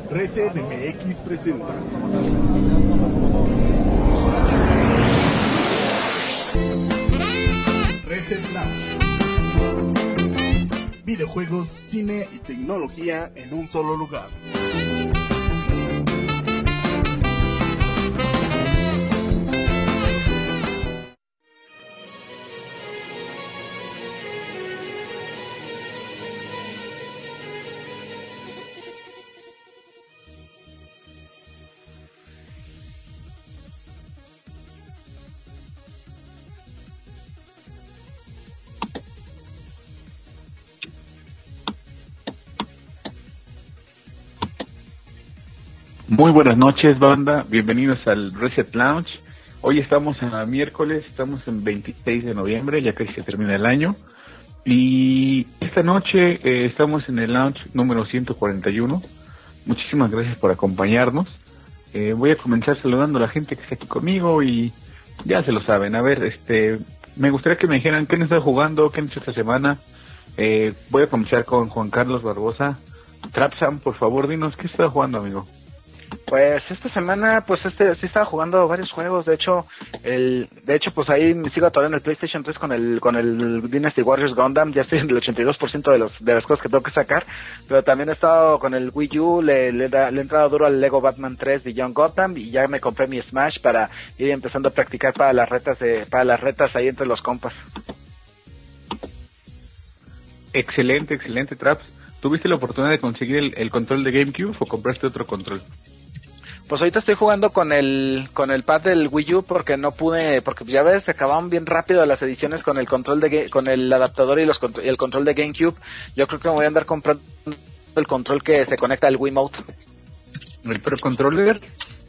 Reset MX presenta Reset Lounge. Videojuegos, cine y tecnología en un solo lugar. Muy buenas noches, banda, bienvenidos al Reset Lounge. Hoy estamos a miércoles, estamos en 26 de noviembre, ya casi se termina el año. Y esta noche estamos en el lounge número 141. Muchísimas gracias por acompañarnos. Voy a comenzar saludando a la gente que está aquí conmigo y ya se lo saben. A ver, me gustaría que me dijeran qué han estado jugando, qué han hecho esta semana. Voy a comenzar con Juan Carlos Barbosa. Trapsam, por favor, dinos, ¿qué está jugando, amigo? Pues esta semana, sí estaba jugando varios juegos. De hecho, pues ahí me sigo todavía en el PlayStation 3 con el Dynasty Warriors Gundam. Ya estoy en el 82% de las cosas que tengo que sacar. Pero también he estado con el Wii U, le he entrado duro al Lego Batman 3 Beyond Gotham y ya me compré mi Smash para ir empezando a practicar para las retas ahí entre los compas. Excelente, Traps. ¿Tuviste la oportunidad de conseguir el control de GameCube o compraste otro control? Pues ahorita estoy jugando con el pad del Wii U porque no pude, porque ya ves, se acababan bien rápido las ediciones con el control con el adaptador y el control de GameCube. Yo creo que me voy a andar comprando el control que se conecta al Wiimote. ¿El Pro Controller?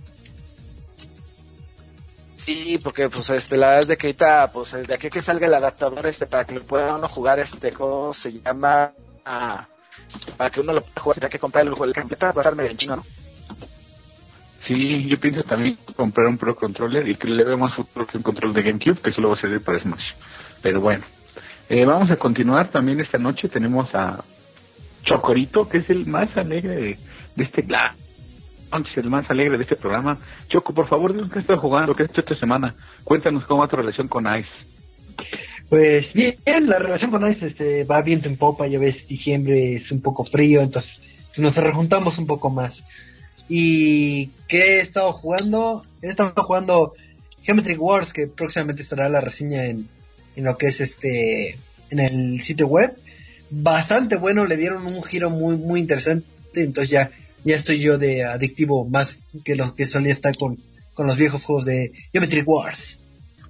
Sí, porque pues la verdad es de que ahorita, pues de aquí que salga el adaptador para que lo pueda uno jugar, ¿cómo se llama? Para que uno lo pueda jugar, tendría que comprar el completo, va a estar medio en chino, ¿no? Sí, yo pienso también comprar un Pro Controller y que le veo más futuro que un control de GameCube, que solo va a servir para Smash. Pero bueno, vamos a continuar. También esta noche tenemos a Chocorito, que es el más alegre de este el más alegre de este programa. Choco, por favor, dinos qué estás jugando, qué has hecho esta semana. Cuéntanos cómo va tu relación con Ice. Pues bien, la relación con Ice va viento en popa. Ya ves, diciembre es un poco frío, entonces nos rejuntamos un poco más. ¿Y qué he estado jugando? He estado jugando Geometry Wars, que próximamente estará la reseña en lo que es en el sitio web. Bastante bueno, le dieron un giro muy muy interesante, entonces ya estoy yo de adictivo más que lo que solía estar con los viejos juegos de Geometry Wars.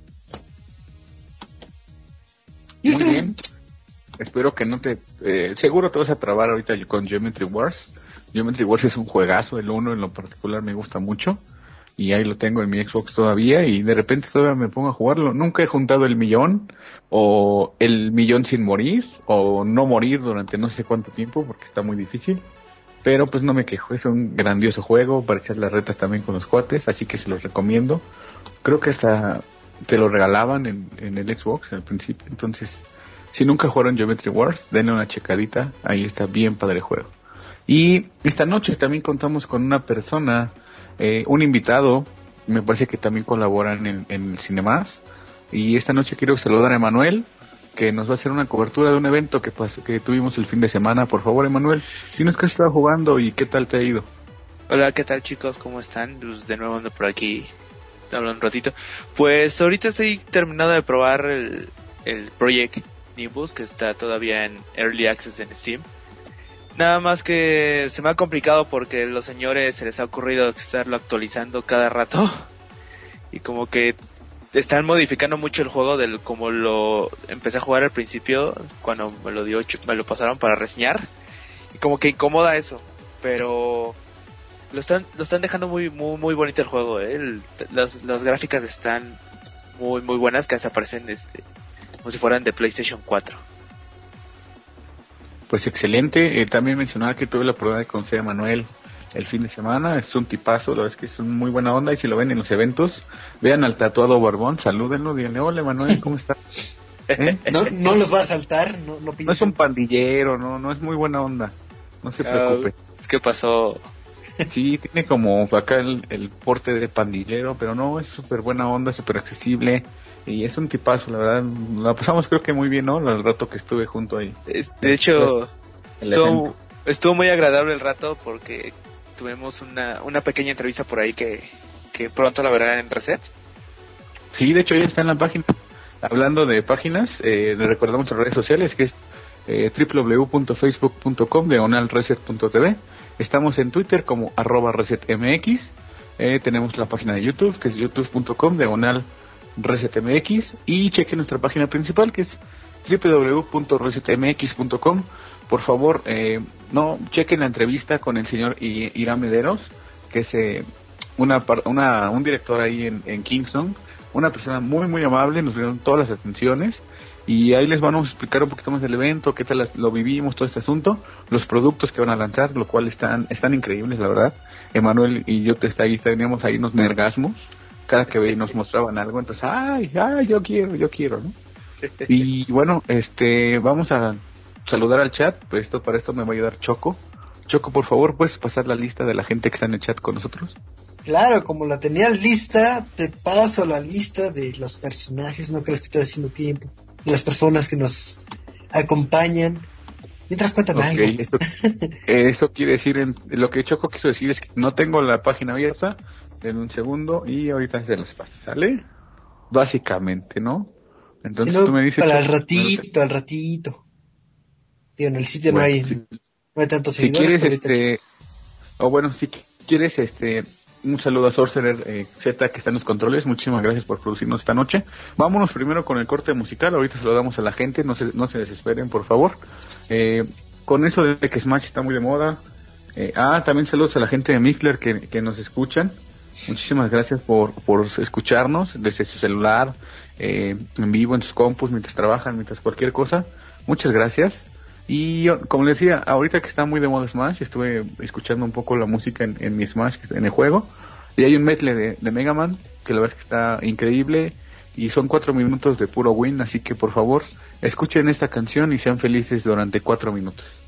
Muy bien. Espero que no te... seguro te vas a trabar ahorita con Geometry Wars. Geometry Wars es un juegazo, el 1 en lo particular me gusta mucho. Y ahí lo tengo en mi Xbox todavía y de repente todavía me pongo a jugarlo. Nunca he juntado el millón, o el millón sin morir, o no morir durante no sé cuánto tiempo, porque está muy difícil. Pero pues no me quejo, es un grandioso juego para echar las retas también con los cuates, así que se los recomiendo. Creo que hasta te lo regalaban en el Xbox al principio, entonces si nunca jugaron Geometry Wars, denle una checadita, ahí está bien padre el juego. Y esta noche también contamos con una persona, un invitado, me parece que también colaboran en el Cinemas, y esta noche quiero saludar a Emanuel, que nos va a hacer una cobertura de un evento que tuvimos el fin de semana. Por favor, Emanuel, dinos qué has estado jugando y qué tal te ha ido. Hola, ¿qué tal, chicos? ¿Cómo están? Pues de nuevo ando por aquí hablando un ratito. Pues ahorita estoy terminando de probar el Project Nimbus, que está todavía en Early Access en Steam. Nada más que se me ha complicado porque los señores se les ha ocurrido estarlo actualizando cada rato. Y como que están modificando mucho el juego como lo empecé a jugar al principio, cuando me lo pasaron para reseñar. Y como que incomoda eso. Pero lo están dejando muy muy muy bonito el juego, las gráficas están muy muy buenas, que hasta parecen como si fueran de PlayStation 4. Pues excelente. También mencionar que tuve la oportunidad de conocer a Manuel el fin de semana. Es un tipazo, la verdad es que es muy buena onda, y si lo ven en los eventos, vean al tatuado barbón, salúdenlo, díganle: hola Manuel, ¿cómo estás? No los va a saltar, no es un pandillero, no es muy buena onda, no se preocupe. ¿Qué pasó? Sí, tiene como acá el porte de pandillero, pero no, es súper buena onda, súper accesible. Y es un tipazo, la verdad. La pasamos creo que muy bien, ¿no? El rato que estuve junto ahí. De hecho, El evento. estuvo muy agradable el rato porque tuvimos una pequeña entrevista por ahí que pronto la verán en Reset. Sí, de hecho ya está en la página. Hablando de páginas, le recordamos las redes sociales que es www.facebook.com/reset.tv. Estamos en Twitter como @resetmx. Tenemos la página de YouTube que es youtube.com/resetmx y chequen nuestra página principal que es www.resetmx.com. Por favor, no chequen la entrevista con el señor Irán Mederos, que es un director ahí en Kingston, una persona muy muy amable, nos dieron todas las atenciones y ahí les vamos a explicar un poquito más del evento, qué tal lo vivimos, todo este asunto, los productos que van a lanzar, lo cual están increíbles, la verdad. Emanuel y yo teníamos ahí unos nergasmos cada que nos mostraban algo, entonces, yo quiero, ¿no? Y bueno, vamos a saludar al chat, pues para esto me va a ayudar Choco. Choco, por favor, ¿puedes pasar la lista de la gente que está en el chat con nosotros? Claro, como la tenías lista, te paso la lista de los personajes, no crees que estoy haciendo tiempo, de las personas que nos acompañan. Mientras cuéntame algo. Eso quiere decir, lo que Choco quiso decir es que no tengo la página abierta, en un segundo, y ahorita se las paso, ¿sale? Básicamente, ¿no? Entonces si no, tú me dices... para al ratito. Tío, en el sitio bueno, no hay tantos si seguidores. quieres, si quieres, un saludo a Sorcerer Z que está en los controles, muchísimas gracias por producirnos esta noche. Vámonos primero con el corte musical, ahorita se lo damos a la gente, no se desesperen por favor. Con eso de que Smash está muy de moda, también saludos a la gente de Mixler que nos escuchan, muchísimas gracias por escucharnos desde su celular, en vivo, en sus compus, mientras trabajan, mientras cualquier cosa, muchas gracias. Y como les decía, ahorita que está muy de moda Smash, estuve escuchando un poco la música en mi Smash, en el juego, y hay un medley de Mega Man, que la verdad es que está increíble, y son 4 minutos de puro win, así que por favor, escuchen esta canción y sean felices durante 4 minutos.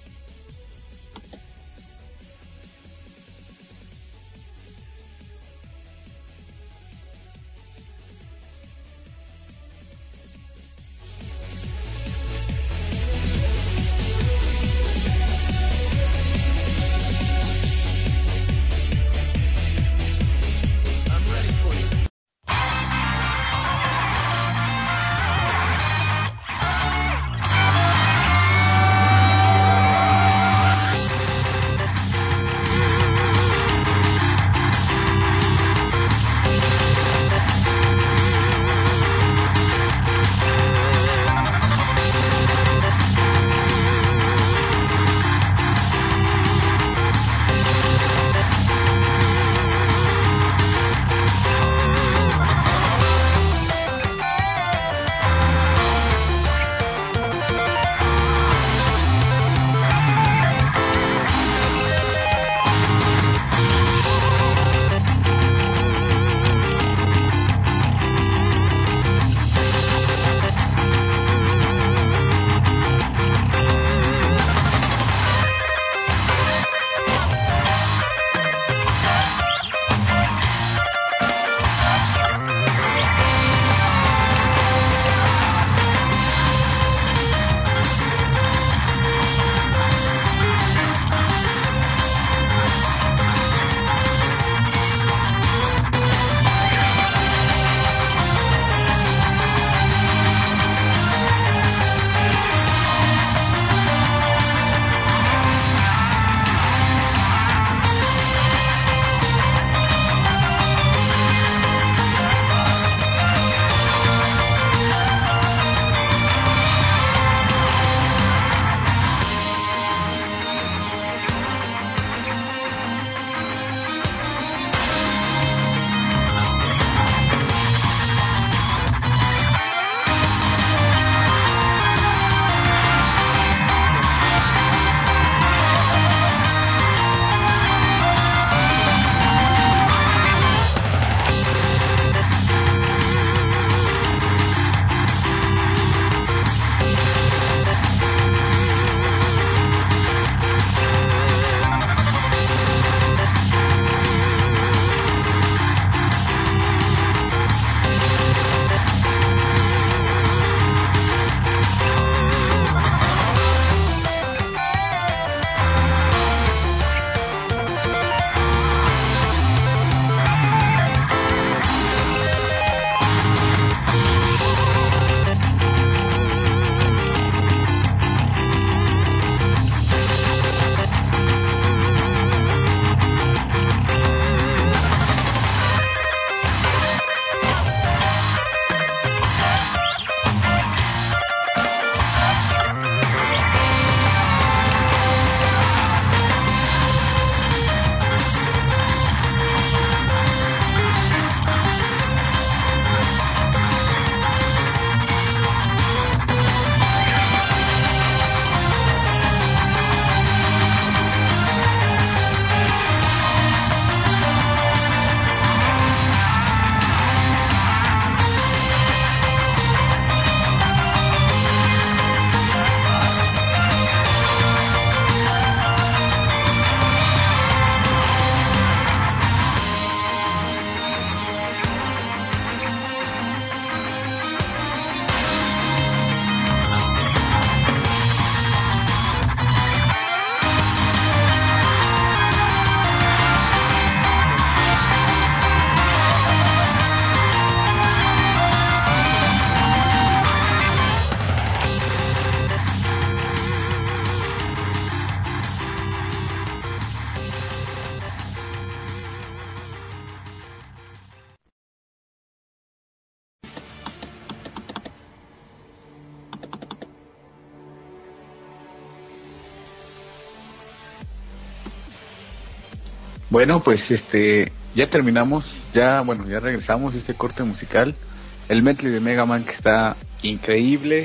Bueno, pues ya terminamos, ya regresamos de este corte musical. El medley de Mega Man que está increíble.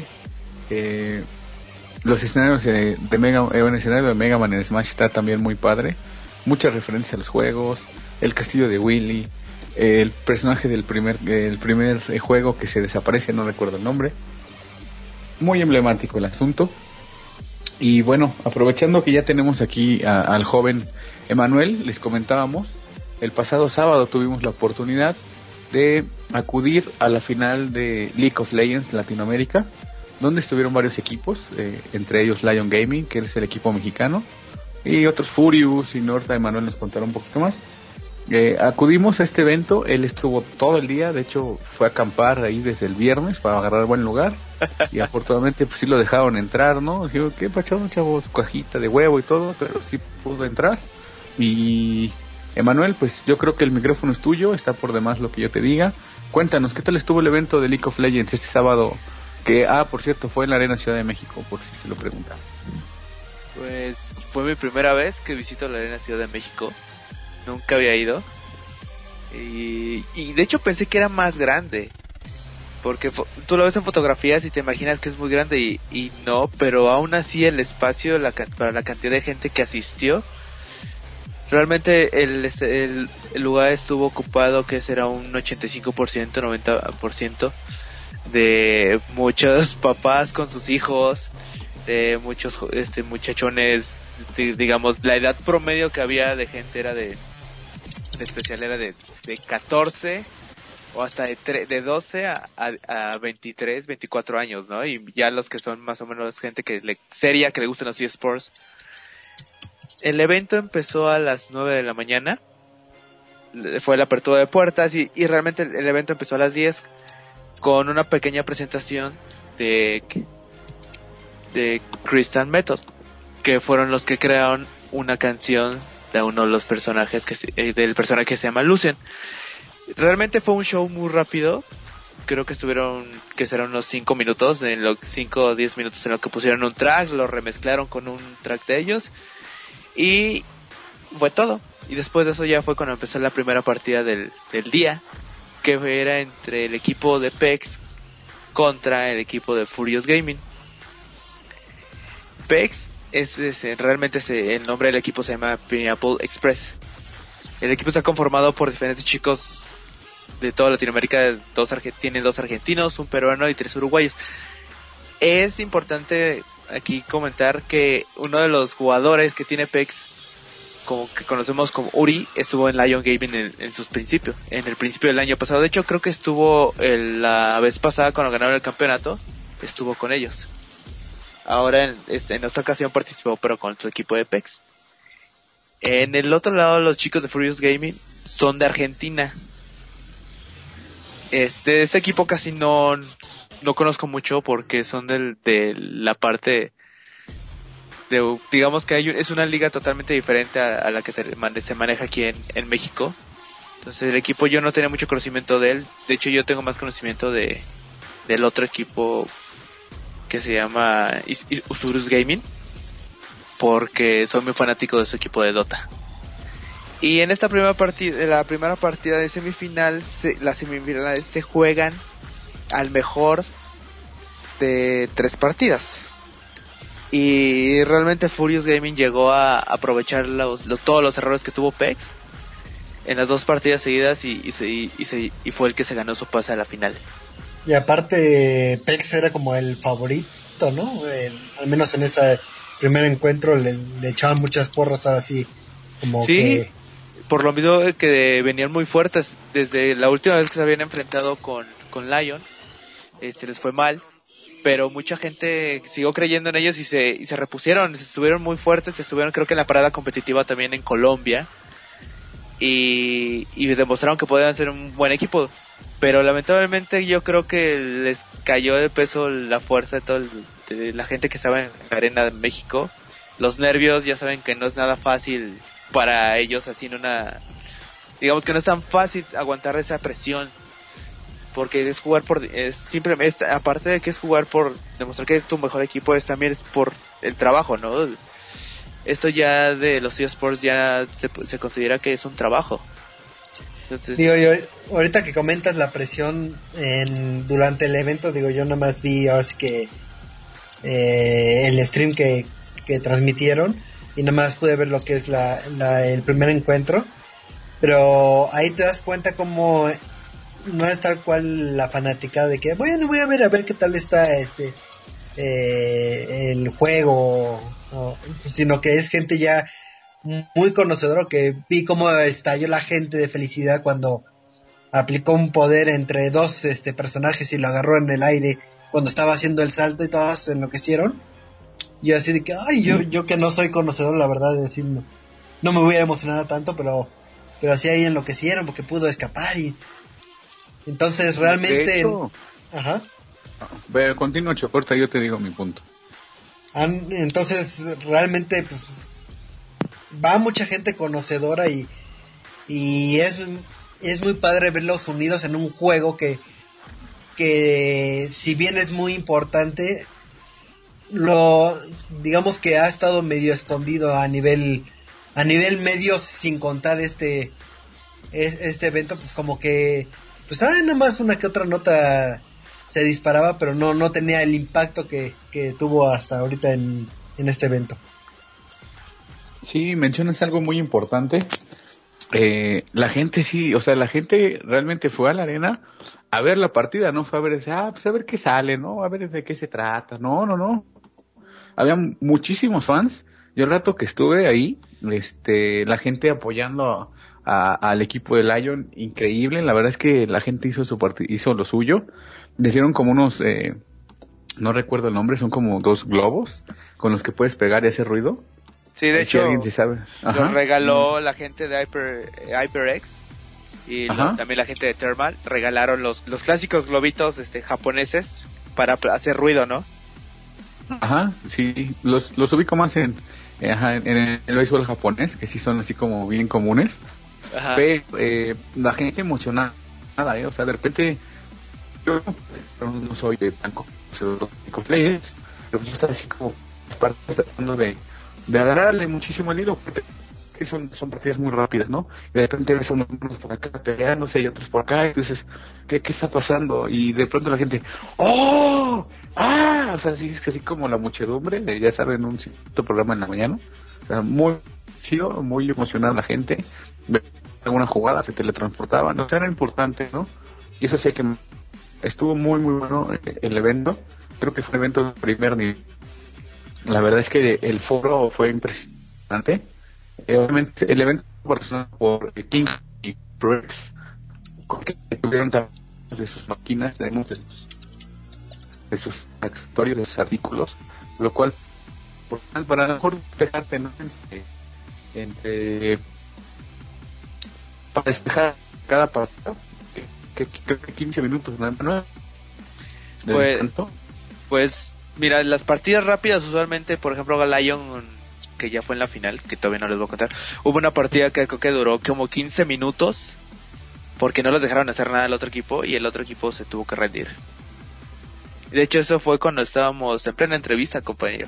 Los escenarios el escenario de Mega Man en Smash está también muy padre. Muchas referencias a los juegos, el castillo de Willy, el personaje del primer juego que se desaparece, no recuerdo el nombre. Muy emblemático el asunto. Y bueno, aprovechando que ya tenemos aquí al joven Emanuel, les comentábamos, el pasado sábado tuvimos la oportunidad de acudir a la final de League of Legends Latinoamérica, donde estuvieron varios equipos, entre ellos Lion Gaming, que es el equipo mexicano, y otros Furious y Norta. Emanuel nos contará un poquito más. Acudimos a este evento, él estuvo todo el día, de hecho fue a acampar ahí desde el viernes para agarrar buen lugar, y afortunadamente pues sí lo dejaron entrar, ¿no? Digo, ¿qué pacharon, chavos? Cajita de huevo y todo, pero sí pudo entrar. Y Emanuel, pues yo creo que el micrófono es tuyo, está por demás lo que yo te diga. Cuéntanos, ¿qué tal estuvo el evento de League of Legends este sábado? Que, por cierto, fue en la Arena Ciudad de México, por si se lo preguntan. Pues fue mi primera vez que visito la Arena Ciudad de México. Nunca había ido. Y de hecho pensé que era más grande. Porque tú lo ves en fotografías y te imaginas que es muy grande y no, pero aún así el espacio, para la cantidad de gente que asistió, realmente el lugar estuvo ocupado, que será un 85%, 90%, de muchos papás con sus hijos, de muchos muchachones, digamos, la edad promedio que había de gente era de especial era de 14 o hasta de 12 a 23, 24 años, ¿no? Y ya los que son más o menos gente seria, que le gustan los eSports. El evento empezó a las 9 de la mañana, fue la apertura de puertas y realmente el evento empezó a las 10 con una pequeña presentación de Crystal Method, que fueron los que crearon una canción de uno de los personajes del personaje que se llama Lucien. Realmente fue un show muy rápido, creo que serán unos 5 minutos, 5 o 10 minutos en lo que pusieron un track, lo remezclaron con un track de ellos y fue todo. Y después de eso ya fue cuando empezó la primera partida del día, que era entre el equipo de PEX contra el equipo de Furious Gaming. PEX realmente el nombre del equipo se llama Pineapple Express. El equipo está conformado por diferentes chicos de toda Latinoamérica, tienen 2 argentinos, un peruano y 3 uruguayos. Es importante aquí comentar que uno de los jugadores que tiene PEX, como que conocemos como Uri, estuvo en Lion Gaming en sus principios, en el principio del año pasado. De hecho, creo que estuvo la vez pasada cuando ganaron el campeonato, estuvo con ellos. Ahora en esta ocasión participó, pero con su equipo de PEX. En el otro lado, los chicos de Furious Gaming son de Argentina. Este equipo casi no conozco mucho porque son de la parte digamos que es una liga totalmente diferente a la que se maneja aquí en México. Entonces el equipo yo no tenía mucho conocimiento de él. De hecho yo tengo más conocimiento del otro equipo que se llama Usurus Gaming, porque soy muy fanático de su equipo de Dota. Y en esta primera partida de semifinal, las semifinales se juegan al mejor de 3 partidas. Y realmente Furious Gaming llegó a aprovechar todos los errores que tuvo PEX en las 2 partidas seguidas y fue el que se ganó su pase a la final. Y aparte PEX era como el favorito, ¿no? Al menos en ese primer encuentro le echaban muchas porras, así como sí, que... por lo mismo que venían muy fuertes. Desde la última vez que se habían enfrentado con Lion, les fue mal, pero mucha gente siguió creyendo en ellos y se repusieron, estuvieron muy fuertes, estuvieron creo que en la parada competitiva también en Colombia y demostraron que podían ser un buen equipo. Pero lamentablemente yo creo que les cayó de peso la fuerza de la gente que estaba en la Arena de México. Los nervios, ya saben que no es nada fácil para ellos, así digamos que no es tan fácil aguantar esa presión, porque es jugar simplemente, aparte de que es jugar por demostrar que es tu mejor equipo, también es por el trabajo, ¿no? esto ya de los eSports ya se considera que es un trabajo. Entonces, Digo, yo, ahorita que comentas la presión durante el evento, digo, yo nada más vi ahora sí que el stream que transmitieron y nada más pude ver lo que es el primer encuentro, pero ahí te das cuenta como no es tal cual la fanática de que bueno, voy a ver qué tal está el juego, sino que es gente ya muy conocedora, que vi cómo estalló la gente de felicidad cuando aplicó un poder entre dos personajes y lo agarró en el aire cuando estaba haciendo el salto y todos se enloquecieron. Y así de que, ay, yo que no soy conocedor, la verdad, de decir, no me hubiera emocionado tanto, pero sí ahí enloquecieron porque pudo escapar y entonces realmente... De hecho, ajá. Continúa, Chocorta, yo te digo mi punto. Entonces realmente pues va mucha gente conocedora y es muy padre verlos unidos en un juego que si bien es muy importante, digamos que ha estado medio escondido a nivel medio, sin contar este evento, pues como que pues nada más una que otra nota se disparaba, pero no tenía el impacto que tuvo hasta ahorita en este evento. Sí, mencionas algo muy importante. La gente sí, o sea, la gente realmente fue a la arena a ver la partida, no fue a ver, pues a ver qué sale, ¿no? A ver de qué se trata. No. Había muchísimos fans. Yo el rato que estuve ahí, la gente apoyando al equipo de Lion, increíble. La verdad es que la gente hizo lo suyo. Le hicieron como unos, no recuerdo el nombre, son como 2 globos con los que puedes pegar y hacer ruido. sí, de hecho, alguien sí sabe. los regaló la gente de HyperX y también la gente de Thermal. Regalaron los clásicos globitos japoneses para hacer ruido, ¿no? Ajá, sí, los ubico más en el béisbol japonés, que sí son así como bien comunes. Ajá. Pero la gente emocionada, o sea, de repente yo no soy de tan players, pero yo estaba así como tratando de agarrarle muchísimo el hilo, porque son partidas muy rápidas, ¿no? Y de repente ves unos por acá peleándose y otros por acá, y tú dices, ¿qué está pasando? Y de pronto la gente, ¡oh! ¡Ah! O sea, así como la muchedumbre, ya saben, un cierto programa en la mañana. O sea, muy chido, muy emocionada la gente. Alguna jugada se teletransportaban, o sea, era importante, ¿no? Y eso sí que estuvo muy, muy bueno el evento. Creo que fue un evento de primer nivel. La verdad es que el foro fue impresionante. Obviamente el evento patrocinado por King y Prex, que tuvieron también de sus máquinas, de sus accesorios, de sus artículos, lo cual para mejor despejarte, ¿no? Para despejar cada partido, que 15 minutos, ¿no? Pues mira, las partidas rápidas usualmente, por ejemplo, Lion, que ya fue en la final, que todavía no les voy a contar, hubo una partida que creo que duró como 15 minutos porque no los dejaron hacer nada al otro equipo y el otro equipo se tuvo que rendir. De hecho, eso fue cuando estábamos en plena entrevista, compañero.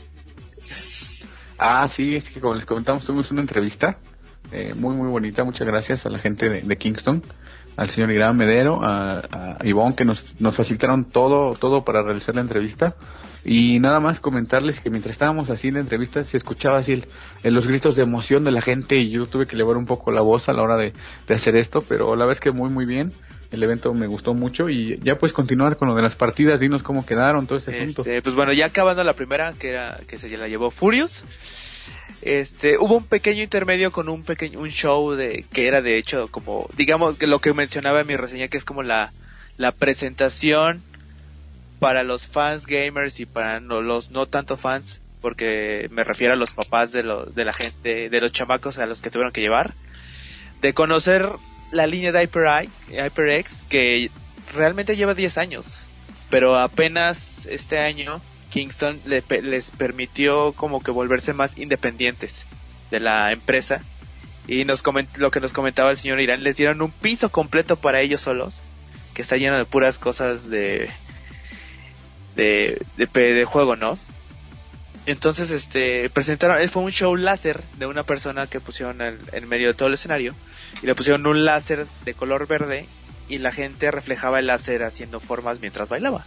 Sí, es que como les comentamos, tuvimos una entrevista muy muy bonita. Muchas gracias a la gente de Kingston, al señor Irán Medero, a Ivonne, que nos facilitaron todo para realizar la entrevista. Y nada más comentarles que mientras estábamos así en la entrevista se escuchaba así los gritos de emoción de la gente, y yo tuve que elevar un poco la voz a la hora de hacer esto, pero la verdad es que muy muy bien. El evento me gustó mucho y ya puedes continuar con lo de las partidas, dinos cómo quedaron, todo este asunto. Pues bueno, ya acabando la primera, que se la llevó Furious. Hubo un pequeño intermedio con un show que era de hecho como, digamos, que lo que mencionaba en mi reseña, que es como la presentación para los fans gamers y para los no tanto fans, porque me refiero a los papás de la gente, de los chamacos a los que tuvieron que llevar, de conocer la línea de HyperX, que realmente lleva 10 años, pero apenas este año Kingston les permitió como que volverse más independientes de la empresa, y lo que nos comentaba el señor Irán, les dieron un piso completo para ellos solos, que está lleno de puras cosas de juego, ¿no? Entonces, presentaron, fue un show láser de una persona que pusieron en medio de todo el escenario, y le pusieron un láser de color verde, y la gente reflejaba el láser haciendo formas mientras bailaba.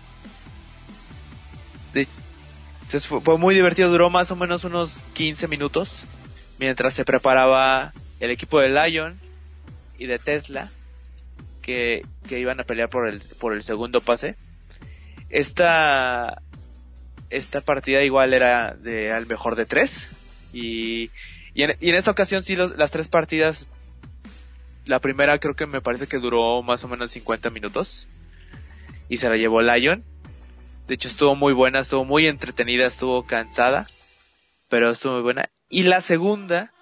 Entonces fue muy divertido, duró más o menos unos 15 minutos, mientras se preparaba el equipo de Lion y de Tesla, que iban a pelear por el segundo pase. Esta partida igual era al mejor de 3, y en esta ocasión sí las 3 partidas, la primera creo que me parece que duró más o menos 50 minutos y se la llevó Lion. De hecho estuvo muy buena, estuvo muy entretenida, estuvo cansada, pero estuvo muy buena. Y la segunda,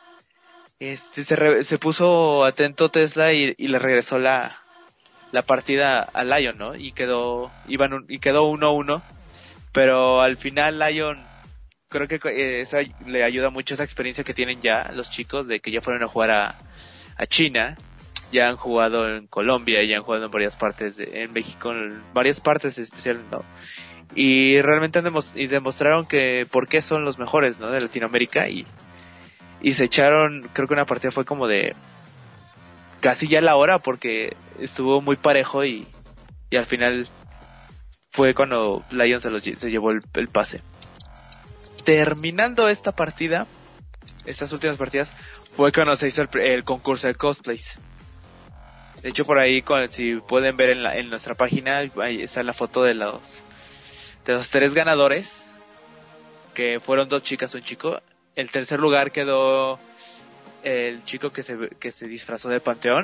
se puso atento Tesla y le regresó la partida a Lion, ¿no? Y quedó 1-1, pero al final Lion, creo que esa le ayuda mucho esa experiencia que tienen ya los chicos, de que ya fueron a jugar a China, ya han jugado en Colombia, ya han jugado en varias partes, en México, en varias partes especiales, ¿no? Y realmente demostraron que por qué son los mejores, ¿no? De Latinoamérica, y se echaron, creo que una partida fue como de casi ya la hora, porque estuvo muy parejo, y al final fue cuando Lion se llevó el pase. Terminando esta partida, estas últimas partidas, fue cuando se hizo el concurso de cosplays. De hecho, por ahí, si pueden ver en nuestra página, ahí está la foto de los 3 ganadores, que fueron 2 chicas, un chico. El tercer lugar quedó el chico que se disfrazó de Panteón.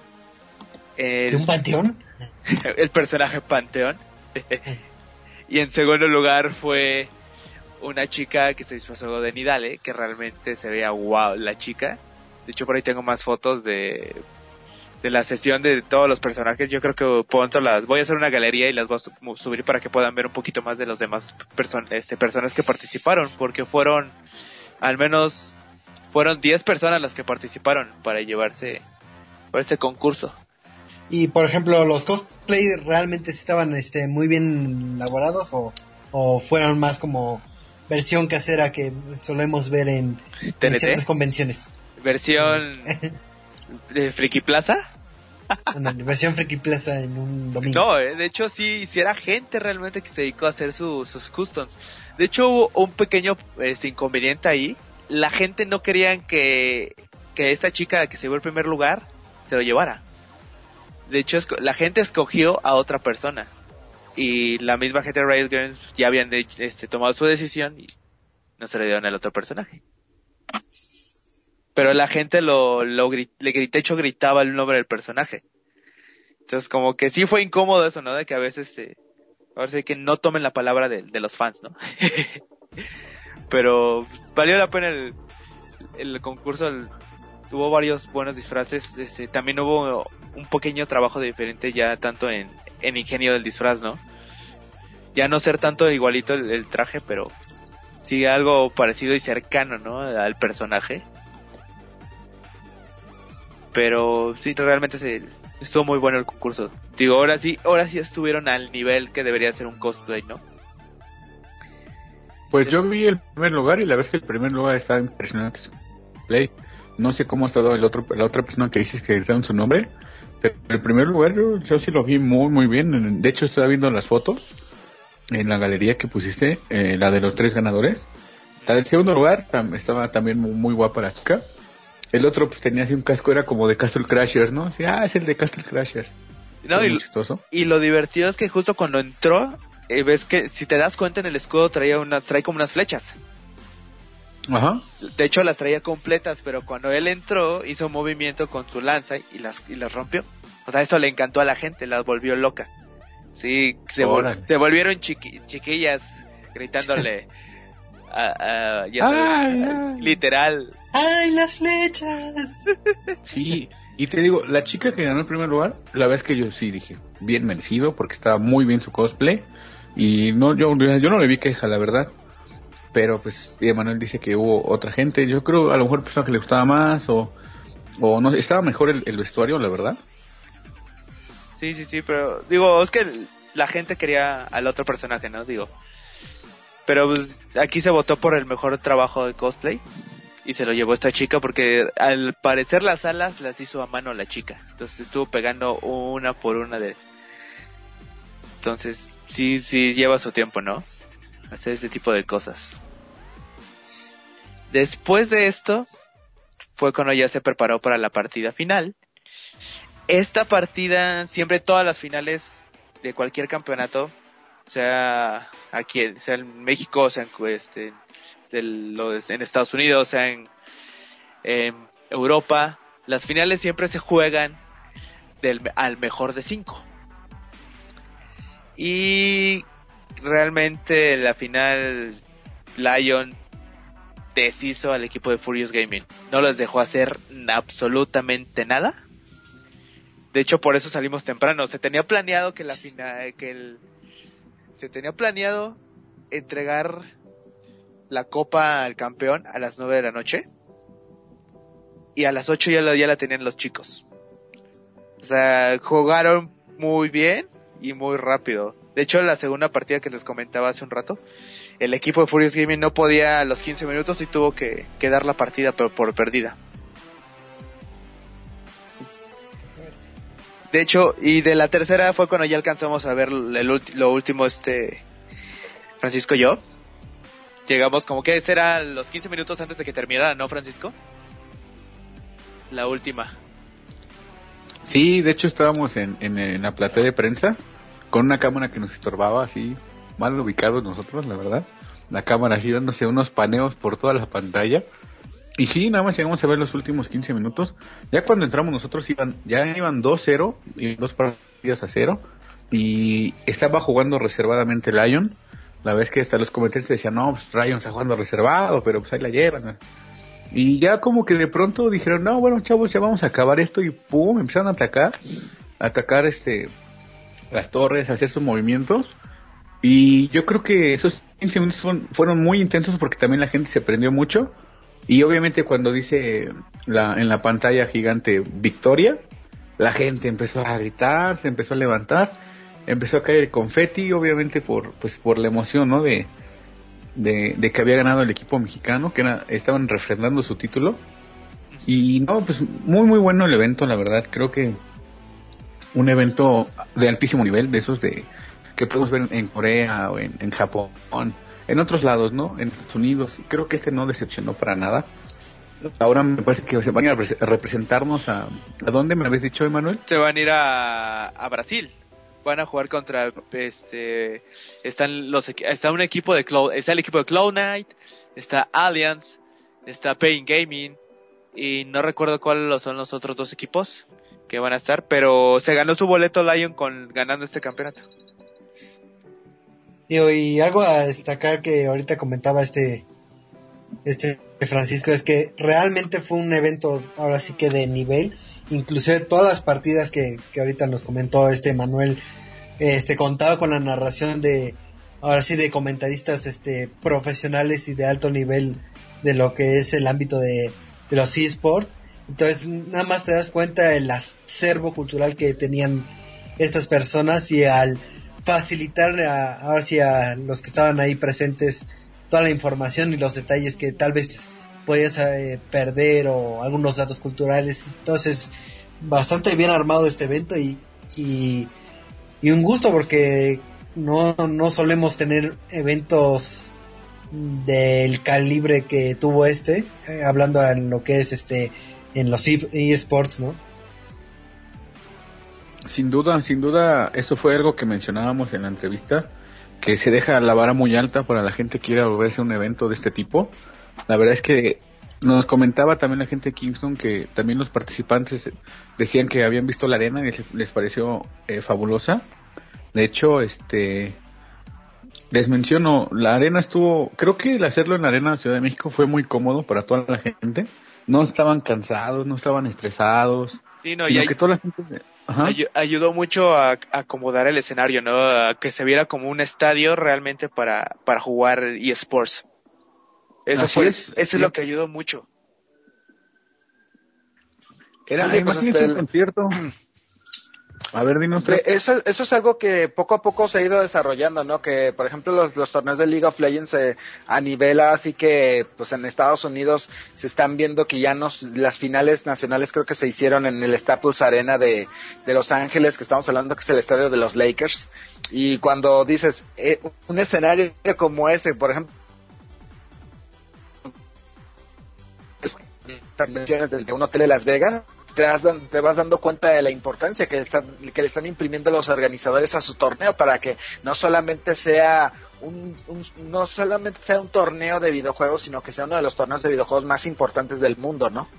¿De un panteón? El personaje Panteón. Y en segundo lugar fue una chica que se disfrazó de Nidale, que realmente se veía wow la chica. De hecho, por ahí tengo más fotos de la sesión de todos los personajes. Yo creo que pronto voy a hacer una galería y las voy a subir para que puedan ver un poquito más de los demás personas que participaron, porque al menos fueron 10 personas las que participaron para llevarse por este concurso. Y por ejemplo, los cosplay realmente estaban muy bien elaborados, o fueron más como versión casera que solemos ver en ciertas convenciones. Versión de Friki Plaza. Versión Friki Plaza en un domingo. No, de hecho sí era gente realmente que se dedicó a hacer sus customs. De hecho hubo un pequeño inconveniente ahí. La gente no querían que esta chica que se llevó el primer lugar se lo llevara. De hecho la gente escogió a otra persona, y la misma gente de Riot Games ya habían tomado su decisión y no se le dieron al otro personaje. Pero la gente gritaba el nombre del personaje. Entonces como que sí fue incómodo eso, ¿no? De que a veces ahora sí que no tomen la palabra de los fans, ¿no? Pero valió la pena el concurso. Tuvo varios buenos disfraces. También hubo un pequeño trabajo diferente ya tanto en ingenio del disfraz, ¿no? Ya no ser tanto igualito el traje, pero sí algo parecido y cercano, ¿no? Al personaje. Pero sí, realmente estuvo muy bueno el concurso. Digo, ahora sí estuvieron al nivel que debería ser un cosplay, ¿no? Pues yo vi el primer lugar, y la verdad es que el primer lugar estaba impresionante. Play. No sé cómo ha estado la otra persona que dices que gritaron su nombre, pero el primer lugar yo sí lo vi muy muy bien. De hecho estaba viendo las fotos en la galería que pusiste, la de los 3 ganadores. La del segundo lugar estaba también muy guapa la chica. El otro pues tenía así un casco, era como de Castle Crashers, ¿no? Sí, es el de Castle Crashers. No, muy chistoso. Y lo divertido es que justo cuando entró, ves que si te das cuenta en el escudo trae como unas flechas. Ajá. De hecho las traía completas, pero cuando él entró hizo un movimiento con su lanza y las rompió. O sea, esto le encantó a la gente, las volvió loca. Sí, se volvieron chiquillas gritándole literal. ¡Ay, las flechas! Sí, y te digo, la chica que ganó el primer lugar, la verdad es que yo sí dije, bien merecido, porque estaba muy bien su cosplay, y yo no le vi queja, la verdad. Pero pues Emanuel dice que hubo otra gente, yo creo a lo mejor persona que le gustaba más, o no sé, estaba mejor el vestuario, la verdad. Sí, pero digo, es que la gente quería al otro personaje, ¿no? Digo, Pero pues, aquí se votó por el mejor trabajo de cosplay y se lo llevó esta chica porque al parecer las alas las hizo a mano la chica. Entonces estuvo pegando una por una de... Entonces sí lleva su tiempo, ¿no? Hacer este tipo de cosas. Después de esto fue cuando ya se preparó para la partida final. Esta partida, siempre todas las finales de cualquier campeonato, sea aquí, sea en México, sea en Estados Unidos, sea en Europa, las finales siempre se juegan al mejor de 5. Y realmente la final Lion deshizo al equipo de Furious Gaming. No les dejó hacer absolutamente nada. De hecho, por eso salimos temprano. Se tenía planeado que se tenía planeado entregar la copa al campeón a las 9 de la noche. Y a las 8 ya la tenían los chicos. O sea, jugaron muy bien y muy rápido. De hecho, la segunda partida que les comentaba hace un rato, el equipo de Furious Gaming no podía a los 15 minutos y tuvo que dar la partida por perdida. De hecho, y de la tercera fue cuando ya alcanzamos a ver lo último, Francisco y yo. Llegamos como que será los 15 minutos antes de que terminara, ¿no, Francisco? La última. Sí, de hecho estábamos en la platea de prensa con una cámara que nos estorbaba, así mal ubicados nosotros, la verdad. La cámara así dándose unos paneos por toda la pantalla. Y sí, nada más llegamos a ver los últimos 15 minutos. Ya cuando entramos nosotros iban 2-0 y 2 partidas a 0. Y estaba jugando reservadamente Lion. La vez que hasta los comentarios decían, no, pues Lion está jugando reservado, pero pues ahí la llevan. Y ya como que de pronto dijeron, no, bueno chavos, ya vamos a acabar esto. Y pum, empezaron a atacar las torres, a hacer sus movimientos. Y yo creo que esos 15 minutos fueron muy intensos porque también la gente se prendió mucho. Y obviamente cuando dice en la pantalla gigante victoria, la gente empezó a gritar, se empezó a levantar, empezó a caer el confeti, obviamente por la emoción, ¿no? De que había ganado el equipo mexicano, estaban refrendando su título. Y no, pues muy muy bueno el evento, la verdad. Creo que un evento de altísimo nivel, de esos que podemos ver en Corea o en Japón, en otros lados, ¿no? En Estados Unidos. Creo que no decepcionó para nada. Ahora me parece que se van a representarnos a dónde me habéis dicho, Emanuel. Se van a ir a Brasil. Van a jugar contra está un equipo de está el equipo de Cloud Knight, está Alliance, está Pain Gaming y no recuerdo cuáles son los otros dos equipos que van a estar, pero se ganó su boleto Lion ganando este campeonato. Y algo a destacar que ahorita comentaba este Francisco es que realmente fue un evento ahora sí que de nivel, inclusive todas las partidas que ahorita nos comentó Manuel, contaba con la narración de ahora sí de comentaristas profesionales y de alto nivel de lo que es el ámbito de los eSports. Entonces nada más te das cuenta del acervo cultural que tenían estas personas y al facilitar ahora sí a los que estaban ahí presentes toda la información y los detalles que tal vez podías perder o algunos datos culturales. Entonces bastante bien armado este evento y un gusto porque no solemos tener eventos del calibre que tuvo hablando en lo que es en los eSports, ¿no? Sin duda, eso fue algo que mencionábamos en la entrevista, que se deja la vara muy alta para la gente que quiera volverse a un evento de este tipo. La verdad es que nos comentaba también la gente de Kingston que también los participantes decían que habían visto la arena y les pareció fabulosa. De hecho, les menciono, la arena creo que el hacerlo en la arena de Ciudad de México fue muy cómodo para toda la gente. No estaban cansados, no estaban estresados. Sí, no, sino que toda la gente... ayudó mucho a acomodar el escenario, ¿no? A que se viera como un estadio realmente para jugar eSports. Eso es lo que ayudó mucho. Era un concierto. A ver, dinos tres. Eso es algo que poco a poco se ha ido desarrollando, ¿no? Que, por ejemplo, los torneos de League of Legends a nivel así que, pues en Estados Unidos se están viendo que ya las finales nacionales creo que se hicieron en el Staples Arena de Los Ángeles, que estamos hablando que es el estadio de los Lakers. Y cuando dices, un escenario como ese, por ejemplo, transmisiones de un hotel de Las Vegas, te vas dando cuenta de la importancia que le están imprimiendo los organizadores a su torneo, para que no solamente sea un torneo de videojuegos, sino que sea uno de los torneos de videojuegos más importantes del mundo, ¿no?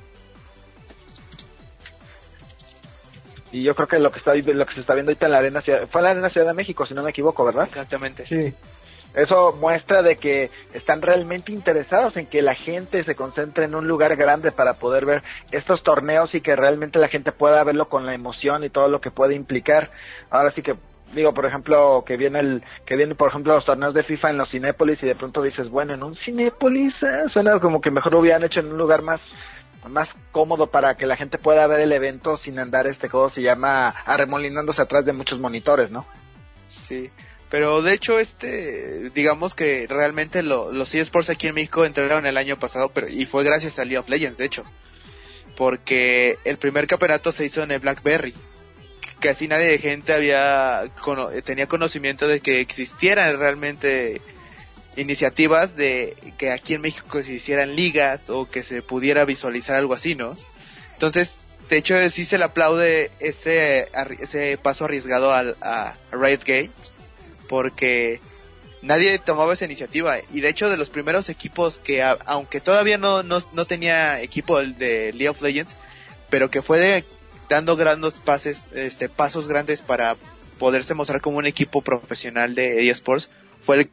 Y yo creo que lo que se está viendo ahorita en la Arena fue en la Arena Ciudad de México, si no me equivoco, ¿verdad? Exactamente. Sí. Eso muestra de que están realmente interesados en que la gente se concentre en un lugar grande para poder ver estos torneos y que realmente la gente pueda verlo con la emoción y todo lo que puede implicar. Ahora sí que digo, por ejemplo, que vienen por ejemplo los torneos de FIFA en los Cinépolis y de pronto dices, bueno, en un Cinépolis suena como que mejor lo hubieran hecho en un lugar más cómodo para que la gente pueda ver el evento sin andar ¿cómo se llama? Arremolinándose atrás de muchos monitores, ¿no? Sí. Pero de hecho digamos que realmente los eSports aquí en México entraron el año pasado, y fue gracias a League of Legends, de hecho. Porque el primer campeonato se hizo en el BlackBerry. Casi nadie de gente tenía conocimiento de que existieran realmente iniciativas de que aquí en México se hicieran ligas o que se pudiera visualizar algo así, ¿no? Entonces, de hecho sí se le aplaude ese paso arriesgado a Riot Games, porque nadie tomaba esa iniciativa, y de hecho de los primeros equipos que aunque todavía no tenía equipo de League of Legends, pero que fue dando grandes pasos grandes para poderse mostrar como un equipo profesional de eSports, fue el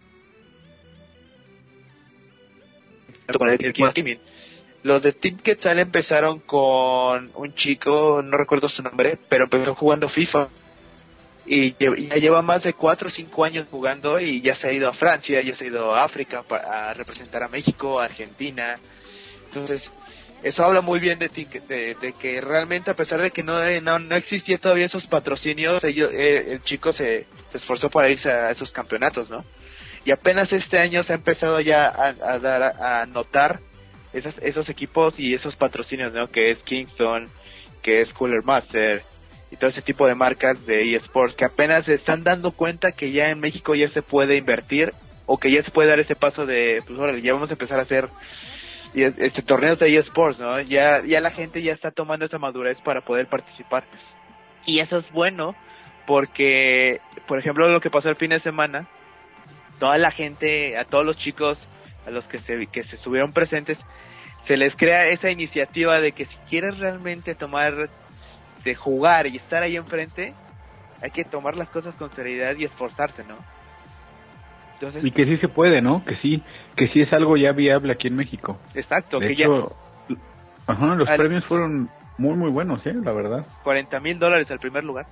Gaming. Los de Team Quetzal empezaron con un chico, no recuerdo su nombre, pero empezó jugando FIFA. Y ya lleva más de 4 o 5 años jugando, y ya se ha ido a Francia, ya se ha ido a África a representar a México, a Argentina. Entonces, eso habla muy bien de que realmente, a pesar de que no existía todavía esos patrocinios, el chico se esforzó para irse a esos campeonatos, ¿no? Y apenas este año se ha empezado ya a notar esos equipos y esos patrocinios, ¿no? Que es Kingston, que es Cooler Master, y todo ese tipo de marcas de eSports, que apenas se están dando cuenta que ya en México ya se puede invertir, o que ya se puede dar ese paso de, pues órale, ya vamos a empezar a hacer torneos de eSports, ¿no? Ya la gente ya está tomando esa madurez para poder participar. Y eso es bueno, porque, por ejemplo, lo que pasó el fin de semana, toda la gente, a todos los chicos, a los que se estuvieron presentes, se les crea esa iniciativa de que si quieres realmente de jugar y estar ahí enfrente, hay que tomar las cosas con seriedad y esforzarse, ¿no? Entonces, y que sí se puede, ¿no? Que sí es algo ya viable aquí en México. Exacto. De hecho, los premios fueron muy muy buenos, la verdad. $40,000 al primer lugar.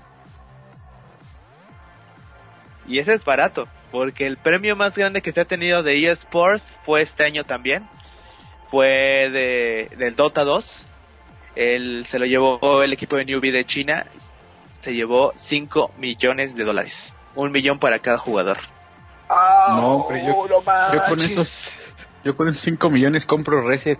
Y ese es barato, porque el premio más grande que se ha tenido de eSports fue este año también. Fue del Dota 2. Se lo llevó el equipo de Newbie de China. Se llevó $5 millones. $1 millón para cada jugador. No, pero yo con esos 5 millones compro Reset.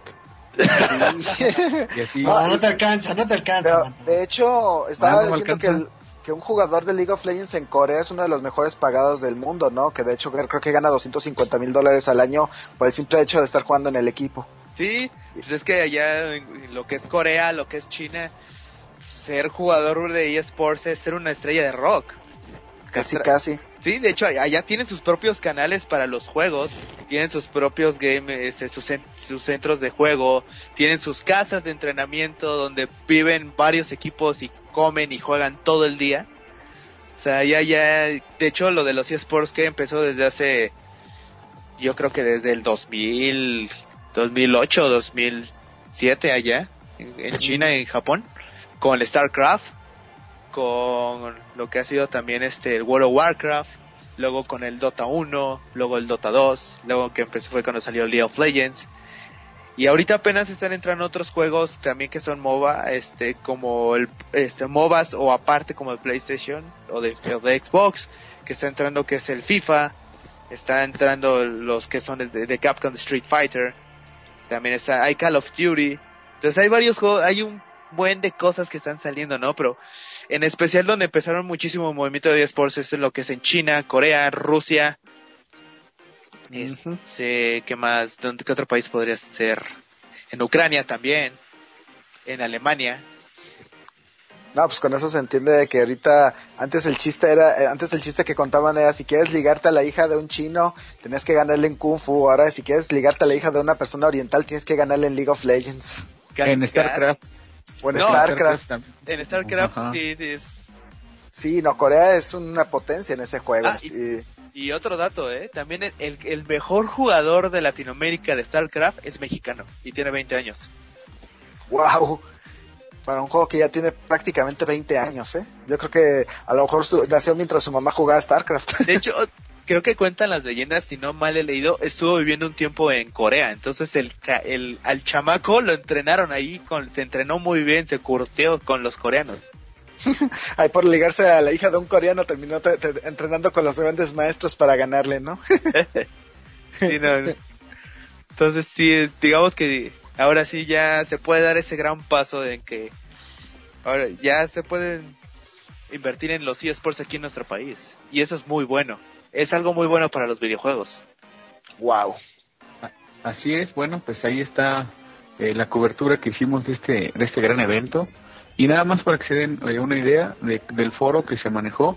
Y así. No te alcanza. Pero, de hecho, estaba diciendo que un jugador de League of Legends en Corea es uno de los mejores pagados del mundo, ¿no? Que de hecho creo que gana $250,000 al año por el simple hecho de estar jugando en el equipo. Sí, pues es que allá en lo que es Corea, lo que es China, ser jugador de eSports es ser una estrella de rock. Casi. Sí, de hecho allá tienen sus propios canales para los juegos, tienen sus propios sus centros de juego, tienen sus casas de entrenamiento donde viven varios equipos y comen y juegan todo el día. O sea, ya, de hecho lo de los eSports que empezó desde hace, yo creo que desde el 2008, 2007 allá, en China y en Japón, con el StarCraft, con lo que ha sido también el World of Warcraft, luego con el Dota 1, luego el Dota 2, luego que empezó fue cuando salió League of Legends, Y ahorita apenas están entrando otros juegos también que son MOBA, como el MOBAs o aparte como de PlayStation o de Xbox, que está entrando, que es el FIFA, está entrando los que son de Capcom, Street Fighter, también hay Call of Duty. Entonces hay varios juegos, hay un buen de cosas que están saliendo, ¿no? Pero en especial donde empezaron muchísimo el movimiento de eSports es lo que es en China, Corea, Rusia. ¿Qué más? ¿Qué otro país podría ser? En Ucrania también, en Alemania. No, pues con eso se entiende de que ahorita, antes el chiste que contaban era, si quieres ligarte a la hija de un chino, tenías que ganarle en Kung Fu. Ahora, si quieres ligarte a la hija de una persona oriental, tienes que ganarle en League of Legends. En StarCraft. O en StarCraft. En StarCraft sí. Sí, no, Corea es una potencia en ese juego. Y otro dato, también el mejor jugador de Latinoamérica de StarCraft es mexicano y tiene 20 años. ¡Wow! Para un juego que ya tiene prácticamente 20 años, Yo creo que a lo mejor nació mientras su mamá jugaba StarCraft. De hecho, creo que cuentan las leyendas, si no mal he leído, estuvo viviendo un tiempo en Corea. Entonces al chamaco lo entrenaron ahí, se entrenó muy bien, se curteó con los coreanos. Ahí por ligarse a la hija de un coreano terminó entrenando con los grandes maestros para ganarle, ¿no? Sí, no. Entonces sí, digamos que ahora sí ya se puede dar ese gran paso en que ahora ya se pueden invertir en los eSports aquí en nuestro país. Y eso es muy bueno. Es algo muy bueno para los videojuegos. Wow. Así es, bueno, pues ahí está la cobertura que hicimos de este gran evento. Y nada más para que se den una idea del foro que se manejó.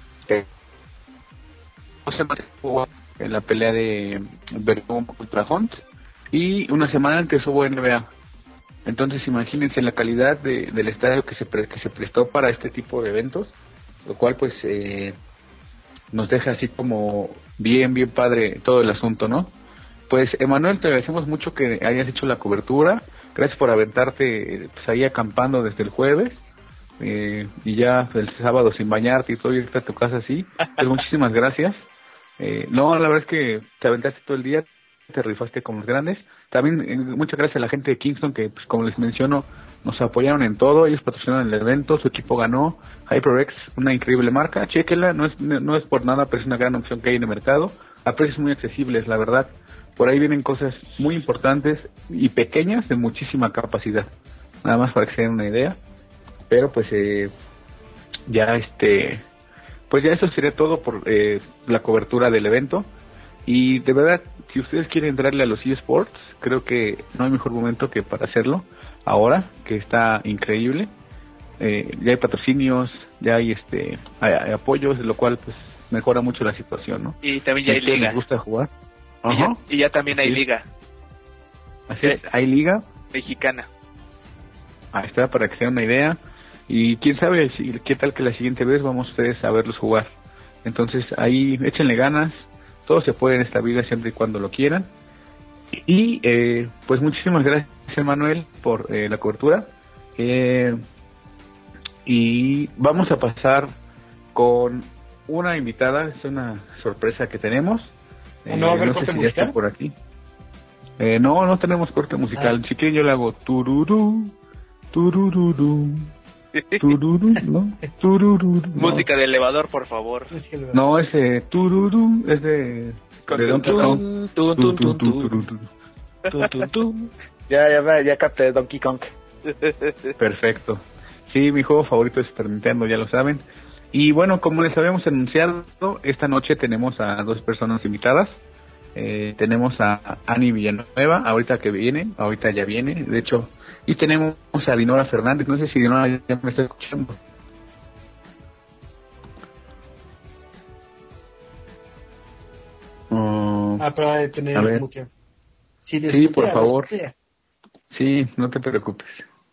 Se manejó en la pelea de Vergón contra Hunt. Y una semana antes hubo NBA. Entonces imagínense la calidad del estadio que se prestó para este tipo de eventos. Lo cual pues nos deja así como bien padre todo el asunto, ¿no? Pues Emanuel, te agradecemos mucho que hayas hecho la cobertura. Gracias por aventarte pues, ahí acampando desde el jueves y ya el sábado sin bañarte y todo, irte a tu casa así. Pues muchísimas gracias. No, la verdad es que te aventaste todo el día, te rifaste con los grandes. También muchas gracias a la gente de Kingston que, pues como les menciono, nos apoyaron en todo. Ellos patrocinaron el evento, su equipo ganó. HyperX, una increíble marca, chéquenla, no es por nada, pero es una gran opción que hay en el mercado. A precios muy accesibles, la verdad. Por ahí vienen cosas muy importantes y pequeñas de muchísima capacidad. Nada más para que se den una idea. Pero pues pues ya eso sería todo por la cobertura del evento. Y de verdad, si ustedes quieren entrarle a los eSports, creo que no hay mejor momento que para hacerlo ahora, que está increíble. Ya hay patrocinios, ya hay apoyos, lo cual pues mejora mucho la situación, ¿no? Y también ya hay liga. ¿Les gusta jugar? Y ya también hay liga. Así es, hay liga mexicana. Ahí está, para que se den una idea. Y quién sabe qué tal que la siguiente vez vamos ustedes a verlos jugar. Entonces ahí échenle ganas. Todo se puede en esta vida siempre y cuando lo quieran. Y pues muchísimas gracias, Manuel, por la cobertura. Y vamos a pasar con una invitada. Es una sorpresa que tenemos. ¿No va a haber corte si musical? Ya está por aquí. No tenemos corte musical. Si quieren yo le hago tururú, tururú, tururú, ¿no? Tururú. Música de elevador, por favor. No, ese tururú es de Donkey Kong. Ya capté Donkey Kong. Perfecto. Sí, mi juego favorito es Super Nintendo, ya lo saben. Y bueno, como les habíamos anunciado, esta noche tenemos a dos personas invitadas. Tenemos a Ani Villanueva, ahorita ya viene, de hecho. Y tenemos a Dinora Fernández, no sé si Dinora ya me está escuchando. Pero de tener a ver. muteado. Sí, por favor. Sí, no te preocupes.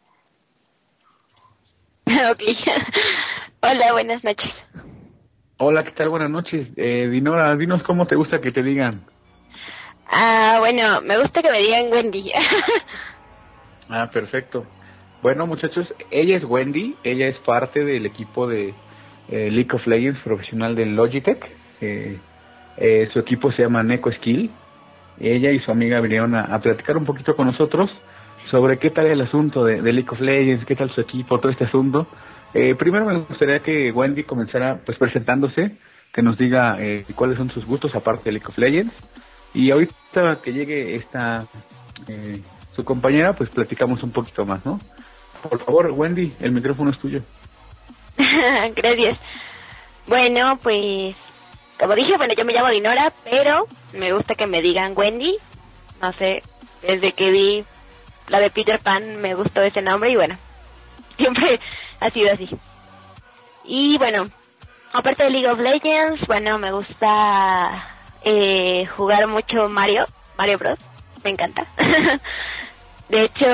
Ok. Hola, buenas noches. Hola, ¿qué tal? Buenas noches. Dinora, dinos cómo te gusta que te digan. Bueno, me gusta que me digan Wendy. Perfecto. Bueno, muchachos, ella es Wendy, ella es parte del equipo de League of Legends profesional de Logitech. Su equipo se llama Neko Skill. ella y su amiga vinieron a platicar un poquito con nosotros sobre qué tal el asunto de League of Legends, qué tal su equipo, todo este asunto. Primero me gustaría que Wendy comenzara pues presentándose, que nos diga cuáles son sus gustos aparte de League of Legends, y ahorita que llegue esta su compañera, pues platicamos un poquito más, ¿no? Por favor, Wendy, el micrófono es tuyo. Gracias. Bueno, pues, como dije, bueno, yo me llamo Dinora, pero me gusta que me digan Wendy. No sé, desde que vi la de Peter Pan me gustó ese nombre y bueno, siempre ha sido así. Y bueno, aparte de League of Legends, bueno, me gusta jugar mucho Mario Bros. Me encanta. De hecho,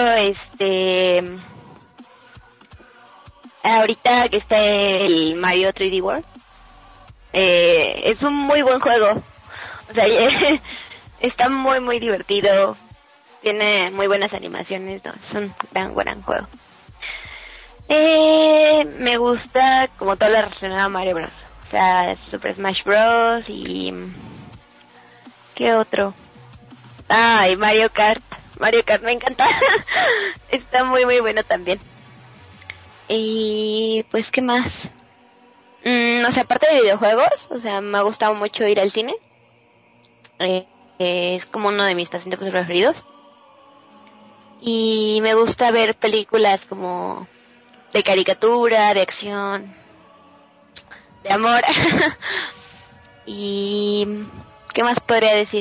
ahorita que está el Mario 3D World, es un muy buen juego. O sea, está muy, muy divertido. Tiene muy buenas animaciones, no, es un gran juego. Me gusta como todo lo relacionado a Mario Bros. O sea, Super Smash Bros. Y... ¿qué otro? Y Mario Kart. Mario Kart me encanta. Está muy, muy bueno también. Y pues, ¿qué más? O sea, aparte de videojuegos, o sea, me ha gustado mucho ir al cine. Es como uno de mis pasatiempos preferidos. Y me gusta ver películas como de caricatura, de acción, de amor. Y ¿qué más podría decir?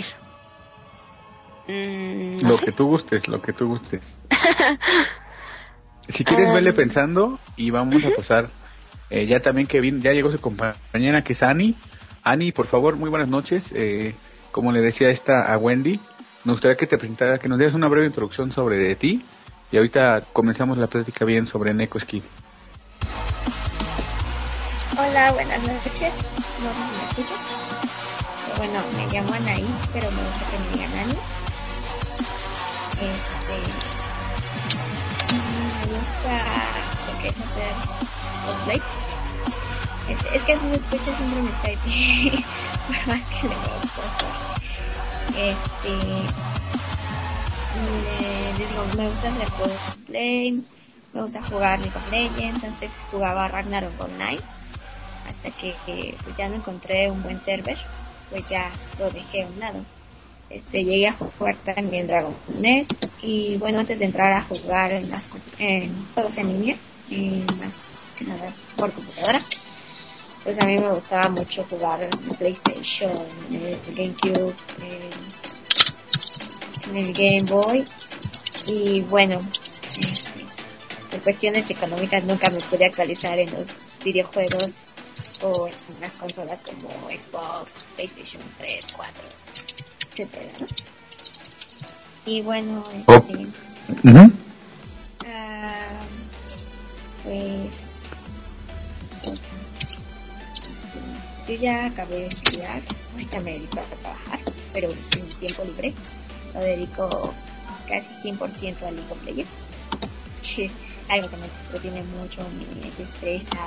No Lo sé. que tú gustes. Si quieres, vele pensando y vamos a pasar. Ya también ya llegó su compañera, que es Ani. Ani, por favor, muy buenas noches. Como le decía a Wendy, me gustaría que te presentara, que nos dieras una breve introducción sobre ti, y ahorita comenzamos la plática bien sobre Neko Skill. Hola, buenas noches. No me escuchan. Bueno, me llamo Anaí, pero me gusta que me digan Ani. Me gusta lo que es hacer cosplay. Es que así me escucha siempre en Skype. Por más que le veo cosas. Me gusta hacer cosplay. Me gusta jugar League of Legends. Antes jugaba Ragnarok Online. Hasta que pues ya no encontré un buen server, pues ya lo dejé a un lado. Llegué a jugar también Dragon Nest, y bueno, antes de entrar a jugar en juegos en línea, más que nada por computadora, pues a mí me gustaba mucho jugar en el PlayStation, en el GameCube, en el Game Boy, y bueno, por cuestiones económicas nunca me pude actualizar en los videojuegos o en las consolas como Xbox, PlayStation 3, 4, etcétera, ¿no? Y bueno, pues yo ya acabé de estudiar, ahorita me dedico a trabajar, pero en mi tiempo libre lo dedico casi 100% a League of Legends. Algo que me entretiene mucho, me desestresa,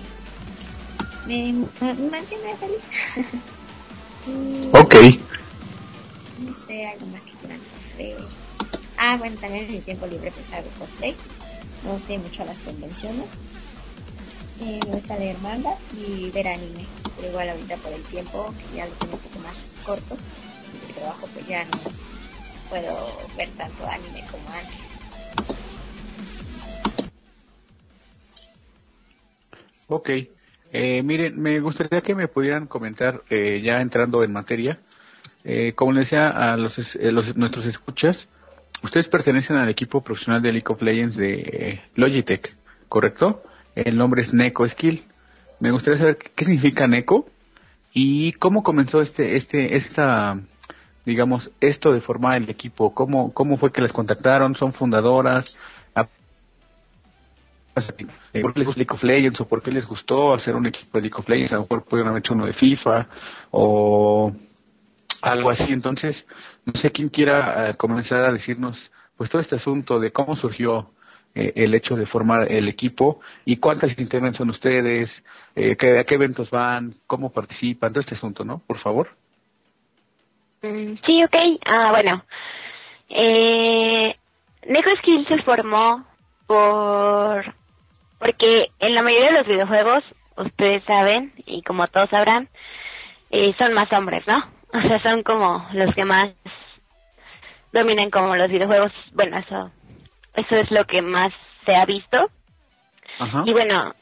me mantiene feliz. Ok. No sé, algo más que quieran ver. Bueno, también en mi tiempo libre pues hago cosplay. Me gusta ir mucho a las convenciones. Me gusta leer manga y ver anime. Pero igual ahorita por el tiempo, que ya lo tengo un poco más corto, el trabajo, pues ya no puedo ver tanto anime como antes. Ok. Miren, me gustaría que me pudieran comentar, ya entrando en materia, como les decía a nuestros escuchas, ustedes pertenecen al equipo profesional de League of Legends de Logitech, ¿correcto? El nombre es Neko Skill. Me gustaría saber qué significa Neko y cómo comenzó digamos, esto de formar el equipo. ¿Cómo fue que les contactaron? ¿Son fundadoras? ¿Por qué les gusta League of Legends o por qué les gustó hacer un equipo de League of Legends? A lo mejor pudieron haber hecho uno de FIFA o algo así. Entonces, no sé quién quiera comenzar a decirnos pues todo este asunto de cómo surgió el hecho de formar el equipo y cuántas integrantes son ustedes, a qué eventos van, cómo participan, todo este asunto, ¿no? Por favor. Sí, ok. Bueno. Neko Skill se formó porque en la mayoría de los videojuegos, ustedes saben, y como todos sabrán, son más hombres, ¿no? O sea, son como los que más dominan como los videojuegos. Bueno, eso es lo que más se ha visto. Ajá. Y bueno,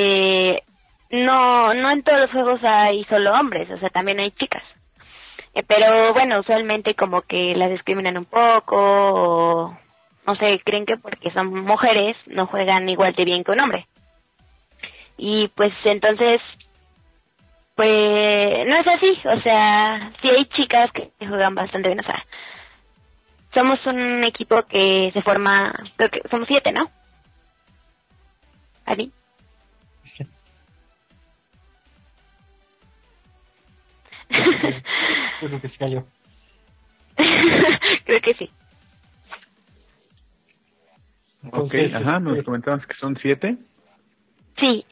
no en todos los juegos hay solo hombres, o sea, también hay chicas. Pero bueno, usualmente como que las discriminan un poco, o no sé, creen que porque son mujeres no juegan igual de bien que un hombre. Y pues entonces, pues no es así, o sea, sí hay chicas que juegan bastante bien, o sea, somos un equipo que se forma, creo que somos 7, ¿no? ¿Ari? Creo que se cayó. Creo que sí. Ok, Entonces, ajá, nos comentaban que son 7. Sí,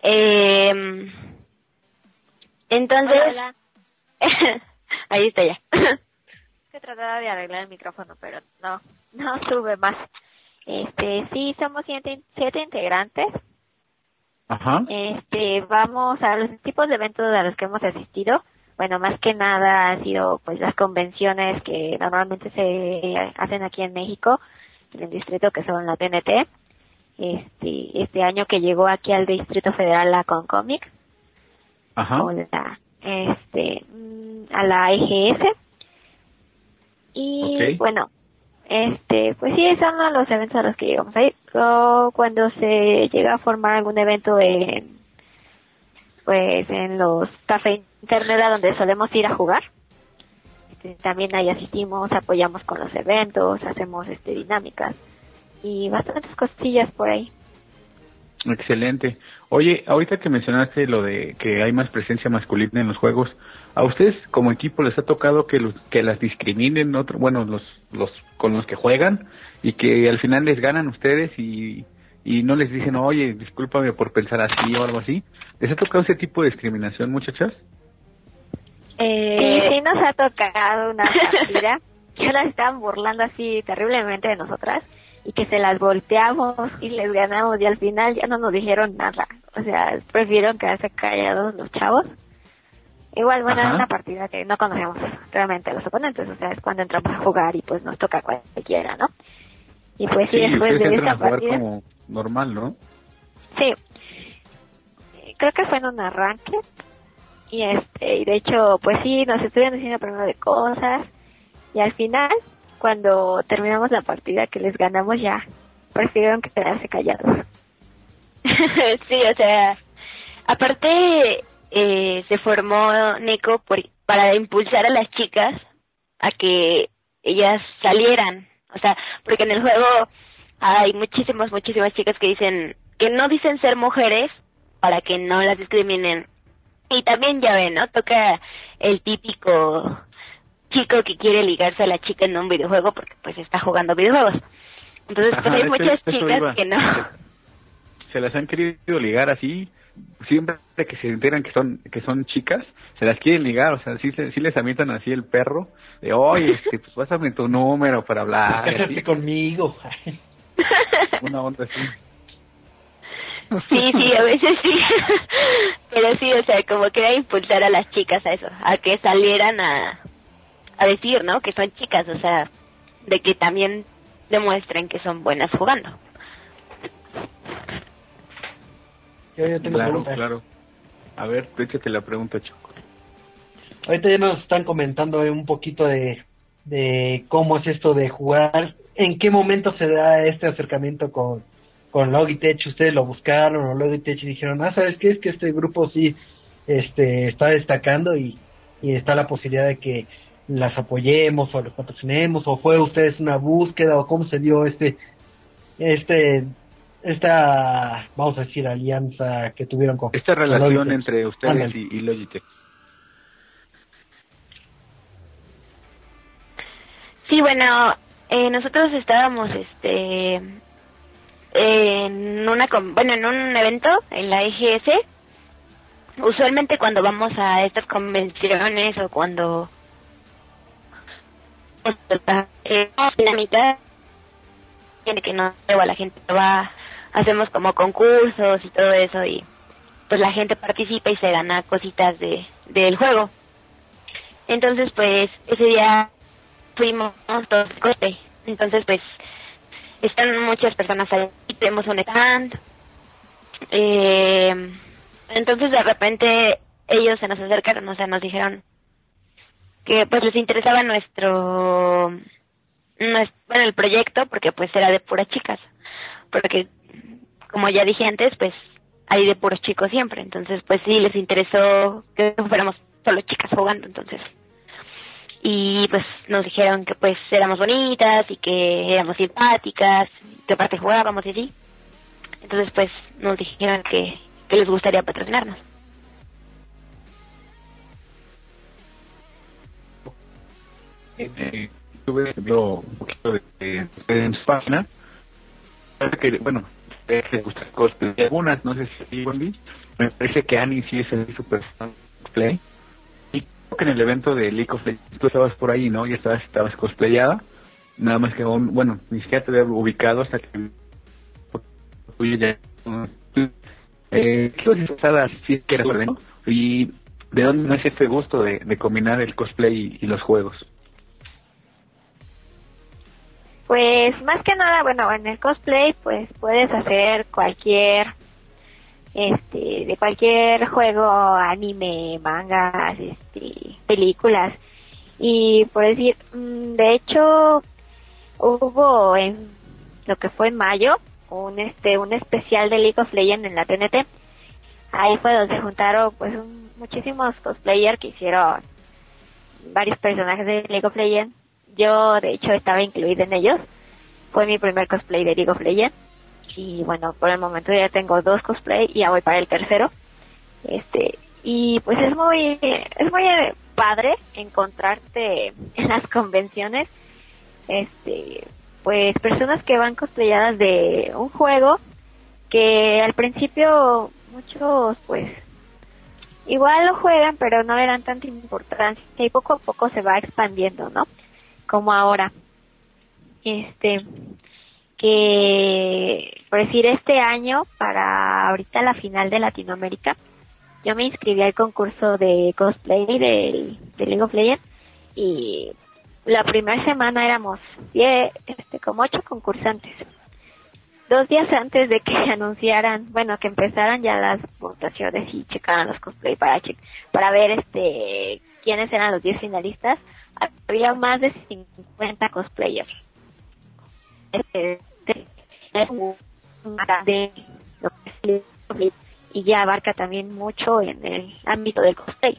entonces... Hola. Ahí está ya. Que trataba de arreglar el micrófono, pero no sube más. Sí, somos 7 integrantes. Ajá. Vamos a los tipos de eventos a los que hemos asistido. Bueno, más que nada han sido pues las convenciones que normalmente se hacen aquí en México, en el distrito, que son la TNT. Este año que llegó aquí al Distrito Federal la Concomic. Ajá. O a la EGS. Y Okay. bueno, pues sí, son los eventos a los que llegamos a ir. Cuando se llega a formar algún evento en los cafés internet a donde solemos ir a jugar, también ahí asistimos, apoyamos con los eventos, hacemos dinámicas y bastantes cosillas por ahí. Excelente. Oye, ahorita que mencionaste lo de que hay más presencia masculina en los juegos, ¿a ustedes como equipo les ha tocado que las discriminen los con los que juegan y que al final les ganan ustedes y no les dicen, oye, discúlpame por pensar así o algo así? ¿Les ha tocado ese tipo de discriminación, muchachas? Sí nos ha tocado una partida que las estaban burlando así terriblemente de nosotras y que se las volteamos y les ganamos y al final ya no nos dijeron nada. O sea, prefirieron quedarse callados los chavos. Igual, bueno, era una partida que no conocemos realmente a los oponentes, o sea, es cuando entramos a jugar y pues nos toca cualquiera, ¿no? Y pues sí, después de esta partida... como normal, ¿no? Sí. Creo que fue en un arranque y de hecho, pues sí, nos estuvieron diciendo primero de cosas y al final, cuando terminamos la partida que les ganamos, ya prefirieron quedarse callados. Sí, o sea, aparte se formó Neko para impulsar a las chicas a que ellas salieran, o sea, porque en el juego hay muchísimas chicas que no dicen ser mujeres para que no las discriminen. Y también ya ven, ¿no? Toca el típico chico que quiere ligarse a la chica en un videojuego porque pues está jugando videojuegos. Entonces, pues hay muchas chicas que no. Se las han querido ligar así, siempre que se enteran que son chicas, se las quieren ligar, o sea, sí les avientan así el perro, de, oye, pues pásame tu número para hablar. Cásate conmigo. Una onda así. Sí, a veces sí. Pero sí, o sea, como que era impulsar a las chicas a eso, a que salieran a decir, ¿no? Que son chicas, o sea, de que también demuestren que son buenas jugando. Yo tengo preguntas. Claro. A ver, échate la pregunta, Choco. Ahorita ya nos están comentando un poquito de cómo es esto de jugar, en qué momento se da este acercamiento con Logitech. Ustedes lo buscaron o Logitech y dijeron, ¿sabes qué? Es que este grupo sí está destacando y está la posibilidad de que las apoyemos o los patrocinemos, o fue ustedes una búsqueda, o cómo se dio esta, vamos a decir, alianza que tuvieron con esta relación Logitech entre ustedes y Logitech. Sí, bueno, nosotros estábamos en un evento en la EGS. Usualmente cuando vamos a estas convenciones o cuando la mitad tiene que no a la gente va, hacemos como concursos y todo eso, y pues la gente participa y se gana cositas del juego. Entonces pues ese día fuimos todos de cosplay. Entonces pues están muchas personas ahí, tenemos un stand. Entonces de repente ellos se nos acercaron, o sea, nos dijeron que pues les interesaba el proyecto, porque pues era de puras chicas, porque como ya dije antes, pues hay de puros chicos siempre, entonces pues sí les interesó que fuéramos solo chicas jugando, entonces, y pues nos dijeron que pues éramos bonitas y que éramos simpáticas, que aparte jugábamos y así, entonces pues nos dijeron que les gustaría patrocinarnos. Estuve viendo un poquito en su página, que bueno, les gusta cosplay, algunas, no sé si Wendy, me parece que Annie sí es el super cosplay, y creo que en el evento de League of Legends tú estabas por ahí, ¿no? Y estabas cosplayada, nada más que aún, bueno, ni siquiera te había ubicado hasta que tú ya ¿qué disfrazadas sí que eras, ¿no? Y ¿de dónde nace este gusto de combinar el cosplay y los juegos? Pues más que nada, bueno, en el cosplay pues puedes hacer de cualquier juego, anime, mangas, películas. Y por decir, de hecho hubo en lo que fue en mayo un especial de League of Legends en la TNT. Ahí fue donde se juntaron pues muchísimos cosplayers que hicieron varios personajes de League of Legends. Yo, de hecho, estaba incluida en ellos. Fue mi primer cosplay de League of Legends. Y bueno, por el momento ya tengo 2 cosplay y ya voy para el tercero. Y pues es muy padre encontrarte en las convenciones, pues personas que van cosplayadas de un juego que al principio muchos pues igual lo juegan, pero no le dan tanta importancia y poco a poco se va expandiendo, ¿no? Como ahora, que por decir este año para ahorita la final de Latinoamérica, yo me inscribí al concurso de cosplay de League of Legends y la primera semana éramos como 8 concursantes. 2 días antes de que anunciaran, bueno, que empezaran ya las votaciones y checaran los cosplay para ver quiénes eran los 10 finalistas, había más de 50 cosplayers. Y ya abarca también mucho en el ámbito del cosplay.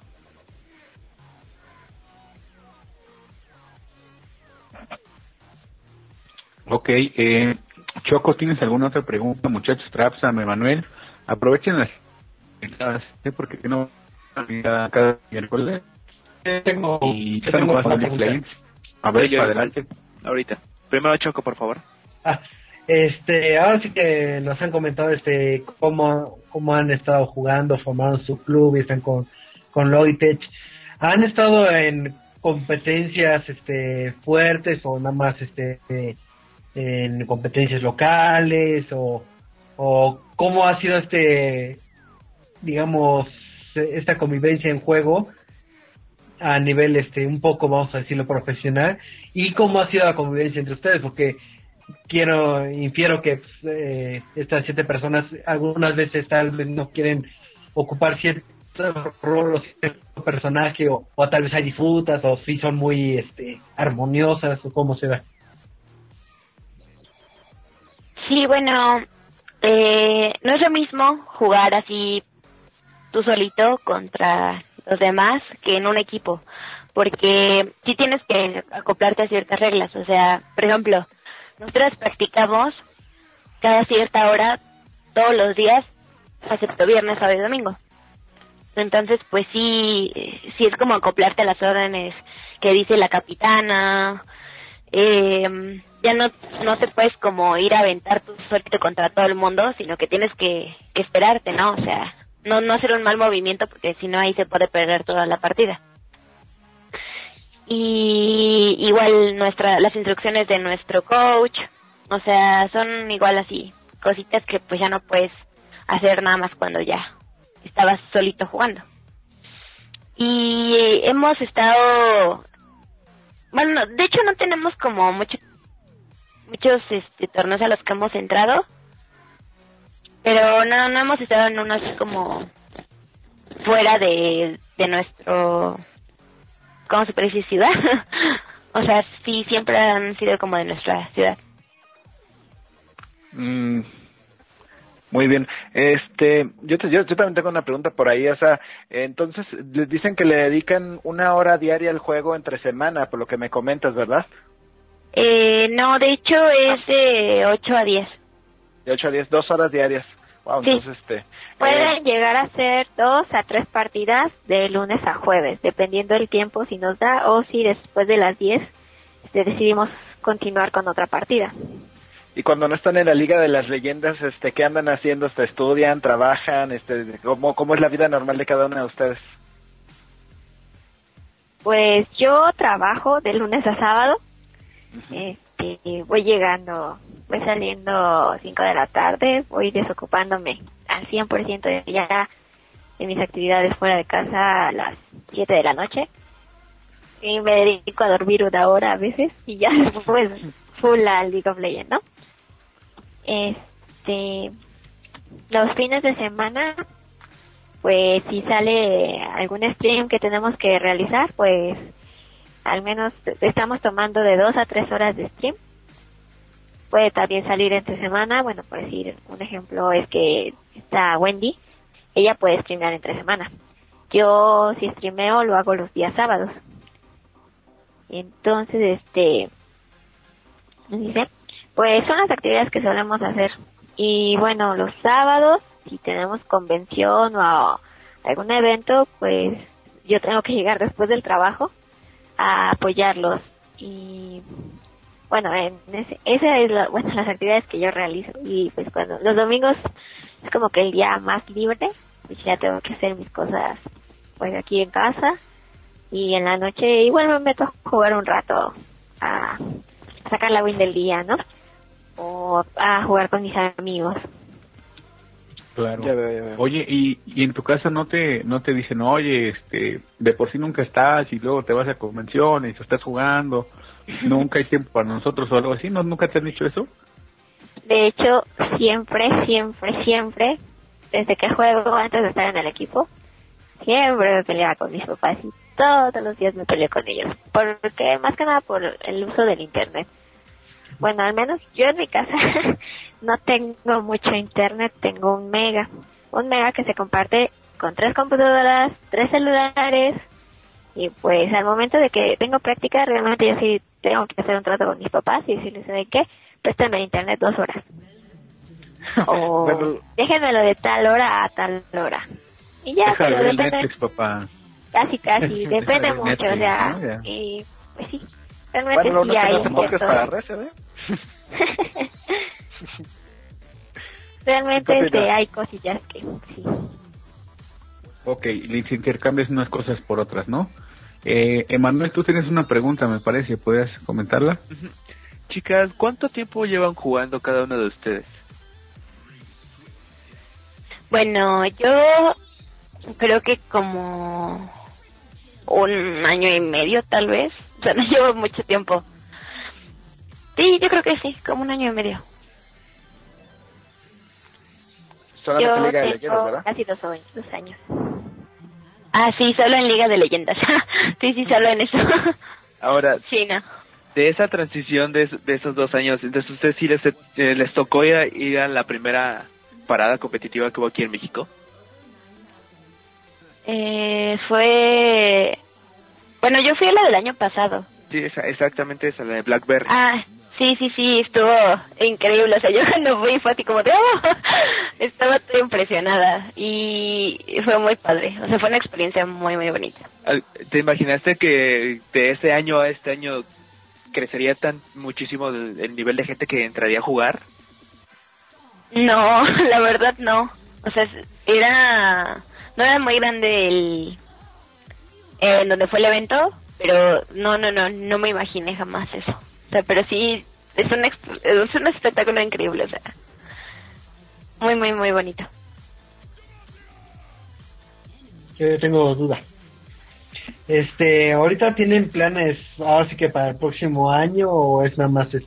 Ok, Choco, ¿tienes alguna otra pregunta, muchachos? Trapsam, Emanuel, aprovechen las porque no cada miércoles Tengo una pregunta. A ver, yo adelante. Ahorita. Primero Choco, por favor. Ahora sí que nos han comentado cómo han estado jugando, formaron su club y están con Logitech. ¿Han estado en competencias fuertes o nada más en competencias locales o cómo ha sido digamos esta convivencia en juego a nivel un poco, vamos a decirlo, profesional, y cómo ha sido la convivencia entre ustedes? Porque infiero que estas 7 personas algunas veces tal vez no quieren ocupar cierto rol o cierto personaje o tal vez hay disputas o si son muy armoniosas o cómo se da. Sí, bueno, no es lo mismo jugar así tú solito contra los demás que en un equipo, porque sí tienes que acoplarte a ciertas reglas. O sea, por ejemplo, nosotros practicamos cada cierta hora todos los días, excepto viernes, sábado y domingo. Entonces, pues sí es como acoplarte a las órdenes que dice la capitana. Ya no te puedes como ir a aventar tu solito contra todo el mundo, sino que tienes que esperarte, ¿no? O sea, no hacer un mal movimiento, porque si no ahí se puede perder toda la partida. y igual las instrucciones de nuestro coach, o sea, son igual así, cositas que pues ya no puedes hacer nada más cuando ya estabas solito jugando. Y hemos estado, bueno, de hecho no tenemos como muchos torneos a los que hemos entrado, pero no hemos estado en unos como fuera de nuestro, ¿cómo se puede decir? Ciudad. O sea, sí, siempre han sido como de nuestra ciudad. Muy bien. Yo también tengo una pregunta por ahí, o sea, entonces les dicen que le dedican 1 hora diaria al juego entre semana, por lo que me comentas, ¿verdad? No, de hecho es de 8 a 10. De 8 a 10, 2 horas diarias. Wow, sí. Entonces pueden llegar a ser 2 a 3 partidas de lunes a jueves, dependiendo del tiempo si nos da o si después de las 10 decidimos continuar con otra partida. Y cuando no están en la Liga de las Leyendas, ¿qué andan haciendo? ¿Estudian, trabajan? ¿Cómo es la vida normal de cada una de ustedes? Pues yo trabajo de lunes a sábado. Voy saliendo 5 de la tarde, voy desocupándome al 100% ya de mis actividades fuera de casa a las 7 de la noche. Y me dedico a dormir 1 hora a veces y ya después full a League of Legends, ¿no? Los fines de semana, pues si sale algún stream que tenemos que realizar, pues al menos estamos tomando de 2 a 3 horas de stream. Puede también salir entre semana, bueno, por decir un ejemplo es que está Wendy, ella puede streamear entre semana. Yo si streameo lo hago los días sábados. Entonces, pues son las actividades que solemos hacer. Y bueno, los sábados, si tenemos convención o algún evento, pues yo tengo que llegar después del trabajo a apoyarlos. Y bueno, esa es las actividades que yo realizo. Y pues cuando los domingos es como que el día más libre, pues ya tengo que hacer mis cosas pues aquí en casa. Y en la noche igual me meto a jugar un rato a sacar la win del día, ¿no? O a jugar con mis amigos. Claro. Ya veo. Oye, y en tu casa no te dicen, oye, de por sí nunca estás y luego te vas a convenciones o estás jugando, nunca hay tiempo para nosotros o algo así, ¿nunca te han dicho eso? De hecho, siempre, desde que juego, antes de estar en el equipo, siempre me peleaba con mis papás y todos los días me peleé con ellos, porque más que nada por el uso del internet. Bueno, al menos yo en mi casa no tengo mucho internet, tengo un mega que se comparte con 3 computadoras, 3 celulares, y pues al momento de que tengo práctica, realmente yo sí tengo que hacer un trato con mis papás y decirles, ¿saben qué? Préstame internet 2 horas. O bueno, déjenmelo de tal hora a tal hora. Y ya, pero depende. Netflix, papá. Casi, depende mucho, Netflix, o sea, ¿no? Y pues sí, realmente bueno, sí hay cierto. Para redes, realmente hay cosillas que sí. Ok, les intercambias unas cosas por otras, ¿no? Emanuel, tú tienes una pregunta, me parece, ¿puedes comentarla? Chicas, ¿cuánto tiempo llevan jugando cada uno de ustedes? Bueno, yo creo que como 1 año y medio tal vez, o sea, no llevo mucho tiempo. Sí, yo creo que sí, como 1 año y medio. Solamente Liga de Leyendas, ¿verdad? Casi 2 años. Ah, sí, solo en Liga de Leyendas. sí, solo en eso. Ahora, sí, no. De esa transición de esos 2 años, entonces ustedes sí les tocó ir a la primera parada competitiva que hubo aquí en México. Bueno, yo fui a la del año pasado. Sí, exactamente esa, la de Blackberry. Ah, sí, estuvo increíble. O sea, yo cuando fui fue así como de estaba toda impresionada y fue muy padre. O sea, fue una experiencia muy, muy bonita. ¿Te imaginaste que de ese año a este año crecería muchísimo el nivel de gente que entraría a jugar? No, la verdad no. O sea, no era muy grande en donde fue el evento, pero no me imaginé jamás eso. O sea, pero sí, es un espectáculo increíble, o sea, muy, muy, muy bonito. Yo tengo duda. ¿Ahorita tienen planes ahora sí que para el próximo año o es nada más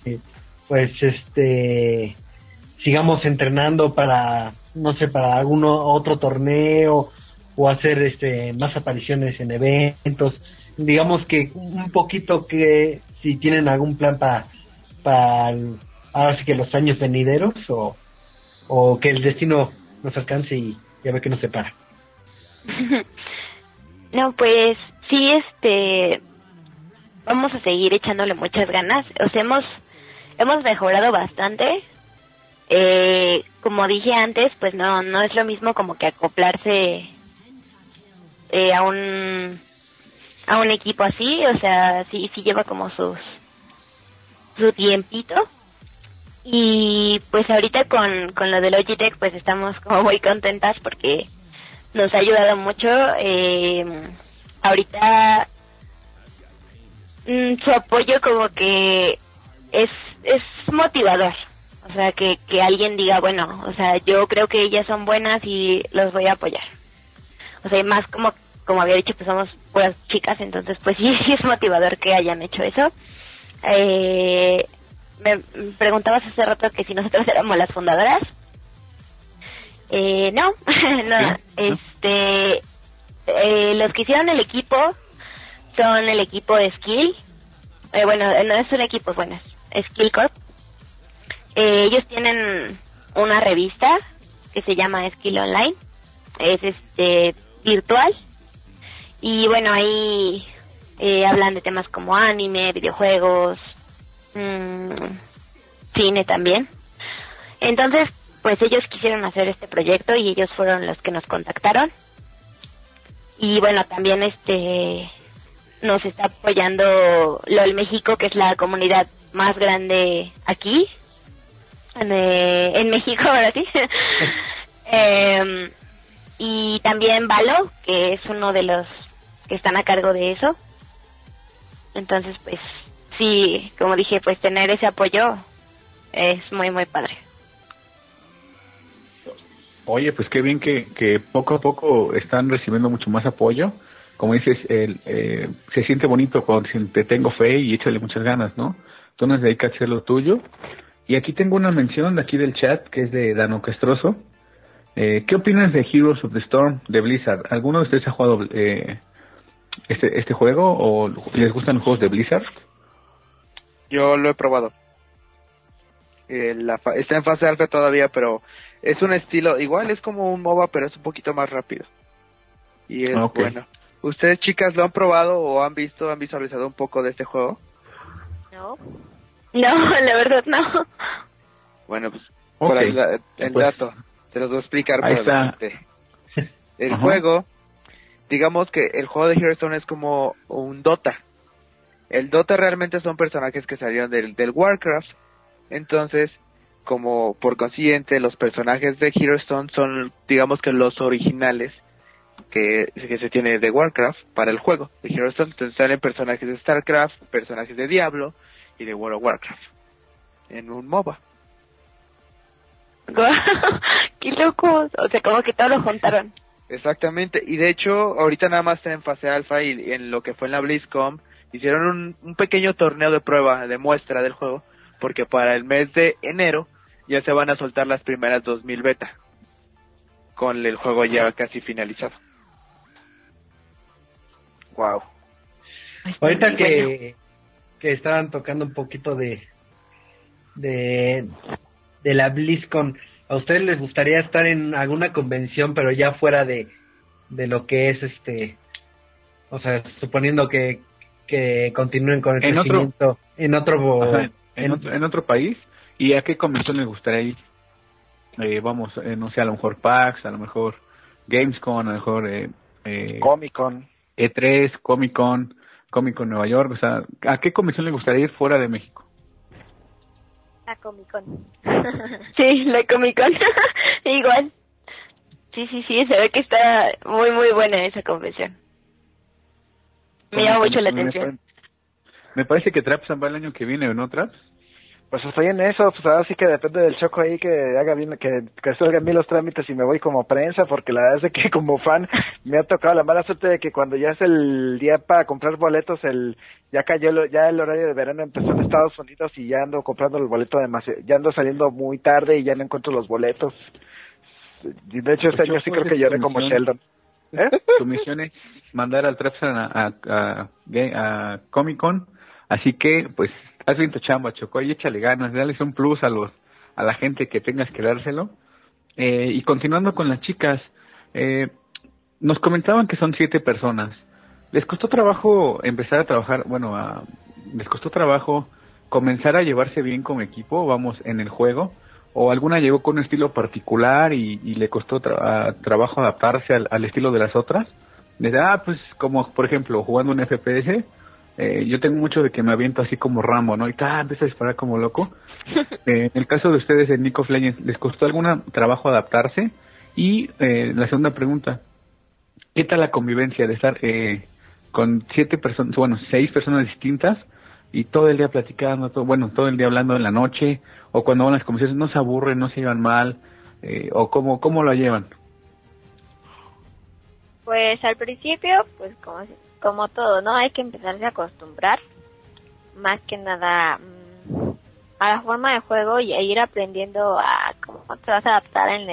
sigamos entrenando para, no sé, para algún otro torneo o hacer más apariciones en eventos? Digamos que un poquito que si tienen algún plan para ahora sí que los años venideros o que el destino nos alcance y a ver qué nos separa. No, pues sí, vamos a seguir echándole muchas ganas. O sea, hemos mejorado bastante. Como dije antes, pues no es lo mismo como que acoplarse a un equipo así. O sea, sí lleva como su tiempito. Y pues ahorita con lo de Logitech pues estamos como muy contentas porque nos ha ayudado mucho. Ahorita su apoyo como que es motivador. O sea, que alguien diga, bueno, o sea, yo creo que ellas son buenas y los voy a apoyar. O sea, y más como había dicho, pues somos puras chicas, entonces pues sí es motivador que hayan hecho eso. Me preguntabas hace rato que si nosotros éramos las fundadoras. No, los que hicieron el equipo son el equipo de Skill. Bueno, no es un equipo, bueno, es Skill Corp. Ellos tienen una revista que se llama Skill Online. Es virtual. Y bueno, ahí hablan de temas como anime, videojuegos, cine también. Entonces, pues ellos quisieron hacer este proyecto y ellos fueron los que nos contactaron. Y bueno, también nos está apoyando LOL México, que es la comunidad más grande aquí en México, ahora sí. Y también Valo, que es uno de los que están a cargo de eso. Entonces, pues sí, como dije, pues tener ese apoyo es muy, muy padre. Oye, pues qué bien que poco a poco están recibiendo mucho más apoyo. Como dices, se siente bonito cuando te tengo fe y échale muchas ganas, ¿no? Tú nos dedicas a hacer lo tuyo. Y aquí tengo una mención de aquí del chat, que es de Dano Castroso. ¿Qué opinas de Heroes of the Storm de Blizzard? ¿Alguno de ustedes ha jugado este juego o les gustan los juegos de Blizzard? Yo lo he probado. Está en fase alfa todavía, pero es un estilo, igual es como un MOBA, pero es un poquito más rápido. Y es bueno. ¿Ustedes, chicas, lo han probado o han visualizado un poco de este juego? No, la verdad no. Bueno, pues por ahí el dato, se los voy a explicar. Ahí está. El juego, digamos que el juego de Hearthstone es como un Dota. El Dota realmente son personajes que salieron del Warcraft. Entonces, como por consiguiente, los personajes de Hearthstone son, digamos que los originales que se tiene de Warcraft para el juego de Hearthstone. Entonces salen personajes de Starcraft, personajes de Diablo y de World of Warcraft en un MOBA. ¡Qué locos! O sea, como que todo lo juntaron. Exactamente, y de hecho, ahorita nada más está en fase alfa y en lo que fue en la BlizzCon, hicieron un pequeño torneo de prueba, de muestra del juego, porque para el mes de enero ya se van a soltar las primeras 2000 beta, con el juego ya casi finalizado. Wow. Ahorita que estaban tocando un poquito de la BlizzCon, ¿a ustedes les gustaría estar en alguna convención, pero ya fuera de lo que es o sea, suponiendo que continúen con el crecimiento en otro país? ¿Y a qué convención les gustaría ir? Vamos, no sé, a lo mejor PAX, a lo mejor Gamescom, a lo mejor Comic-Con, E3, Comic-Con Nueva York. O sea, ¿a qué convención les gustaría ir fuera de México? La Comic-Con. Sí, la Comic-Con. Igual. Sí, se ve que está muy, muy buena esa convención. Me llama mucho la atención. Me parece que Traps va el año que viene, ¿o no, Traps? Pues estoy en eso, pues ahora sí que depende del Choco ahí que haga bien, que salgan bien los trámites y me voy como prensa, porque la verdad es de que como fan me ha tocado la mala suerte de que cuando ya es el día para comprar boletos, ya cayó, ya el horario de verano empezó en Estados Unidos y ya ando comprando el boleto ya ando saliendo muy tarde y ya no encuentro los boletos. Y de hecho este año sí creo que lloré como Sheldon. Tu misión es mandar al Traps a Comic Con, así que pues haz bien tu chamba, Choco, y échale ganas, dales un plus a la gente que tengas que dárselo. Y continuando con las chicas, nos comentaban que son 7 personas. ¿Les costó trabajo empezar a trabajar, les costó trabajo comenzar a llevarse bien como equipo, en el juego? ¿O alguna llegó con un estilo particular y le costó trabajo adaptarse al estilo de las otras? Pues como por ejemplo jugando un FPS, yo tengo mucho de que me aviento así como Rambo, ¿no? Y empiezo a disparar como loco. En el caso de ustedes en League of Legends, ¿les costó algún trabajo adaptarse? Y la segunda pregunta, ¿qué tal la convivencia de estar con 6 personas distintas y todo el día platicando, todo el día hablando en la noche, o cuando van las conversaciones no se aburren, no se llevan mal, o cómo lo llevan? Pues al principio, pues como todo, ¿no? Hay que empezarse a acostumbrar, más que nada a la forma de juego y a ir aprendiendo a cómo te vas a adaptar en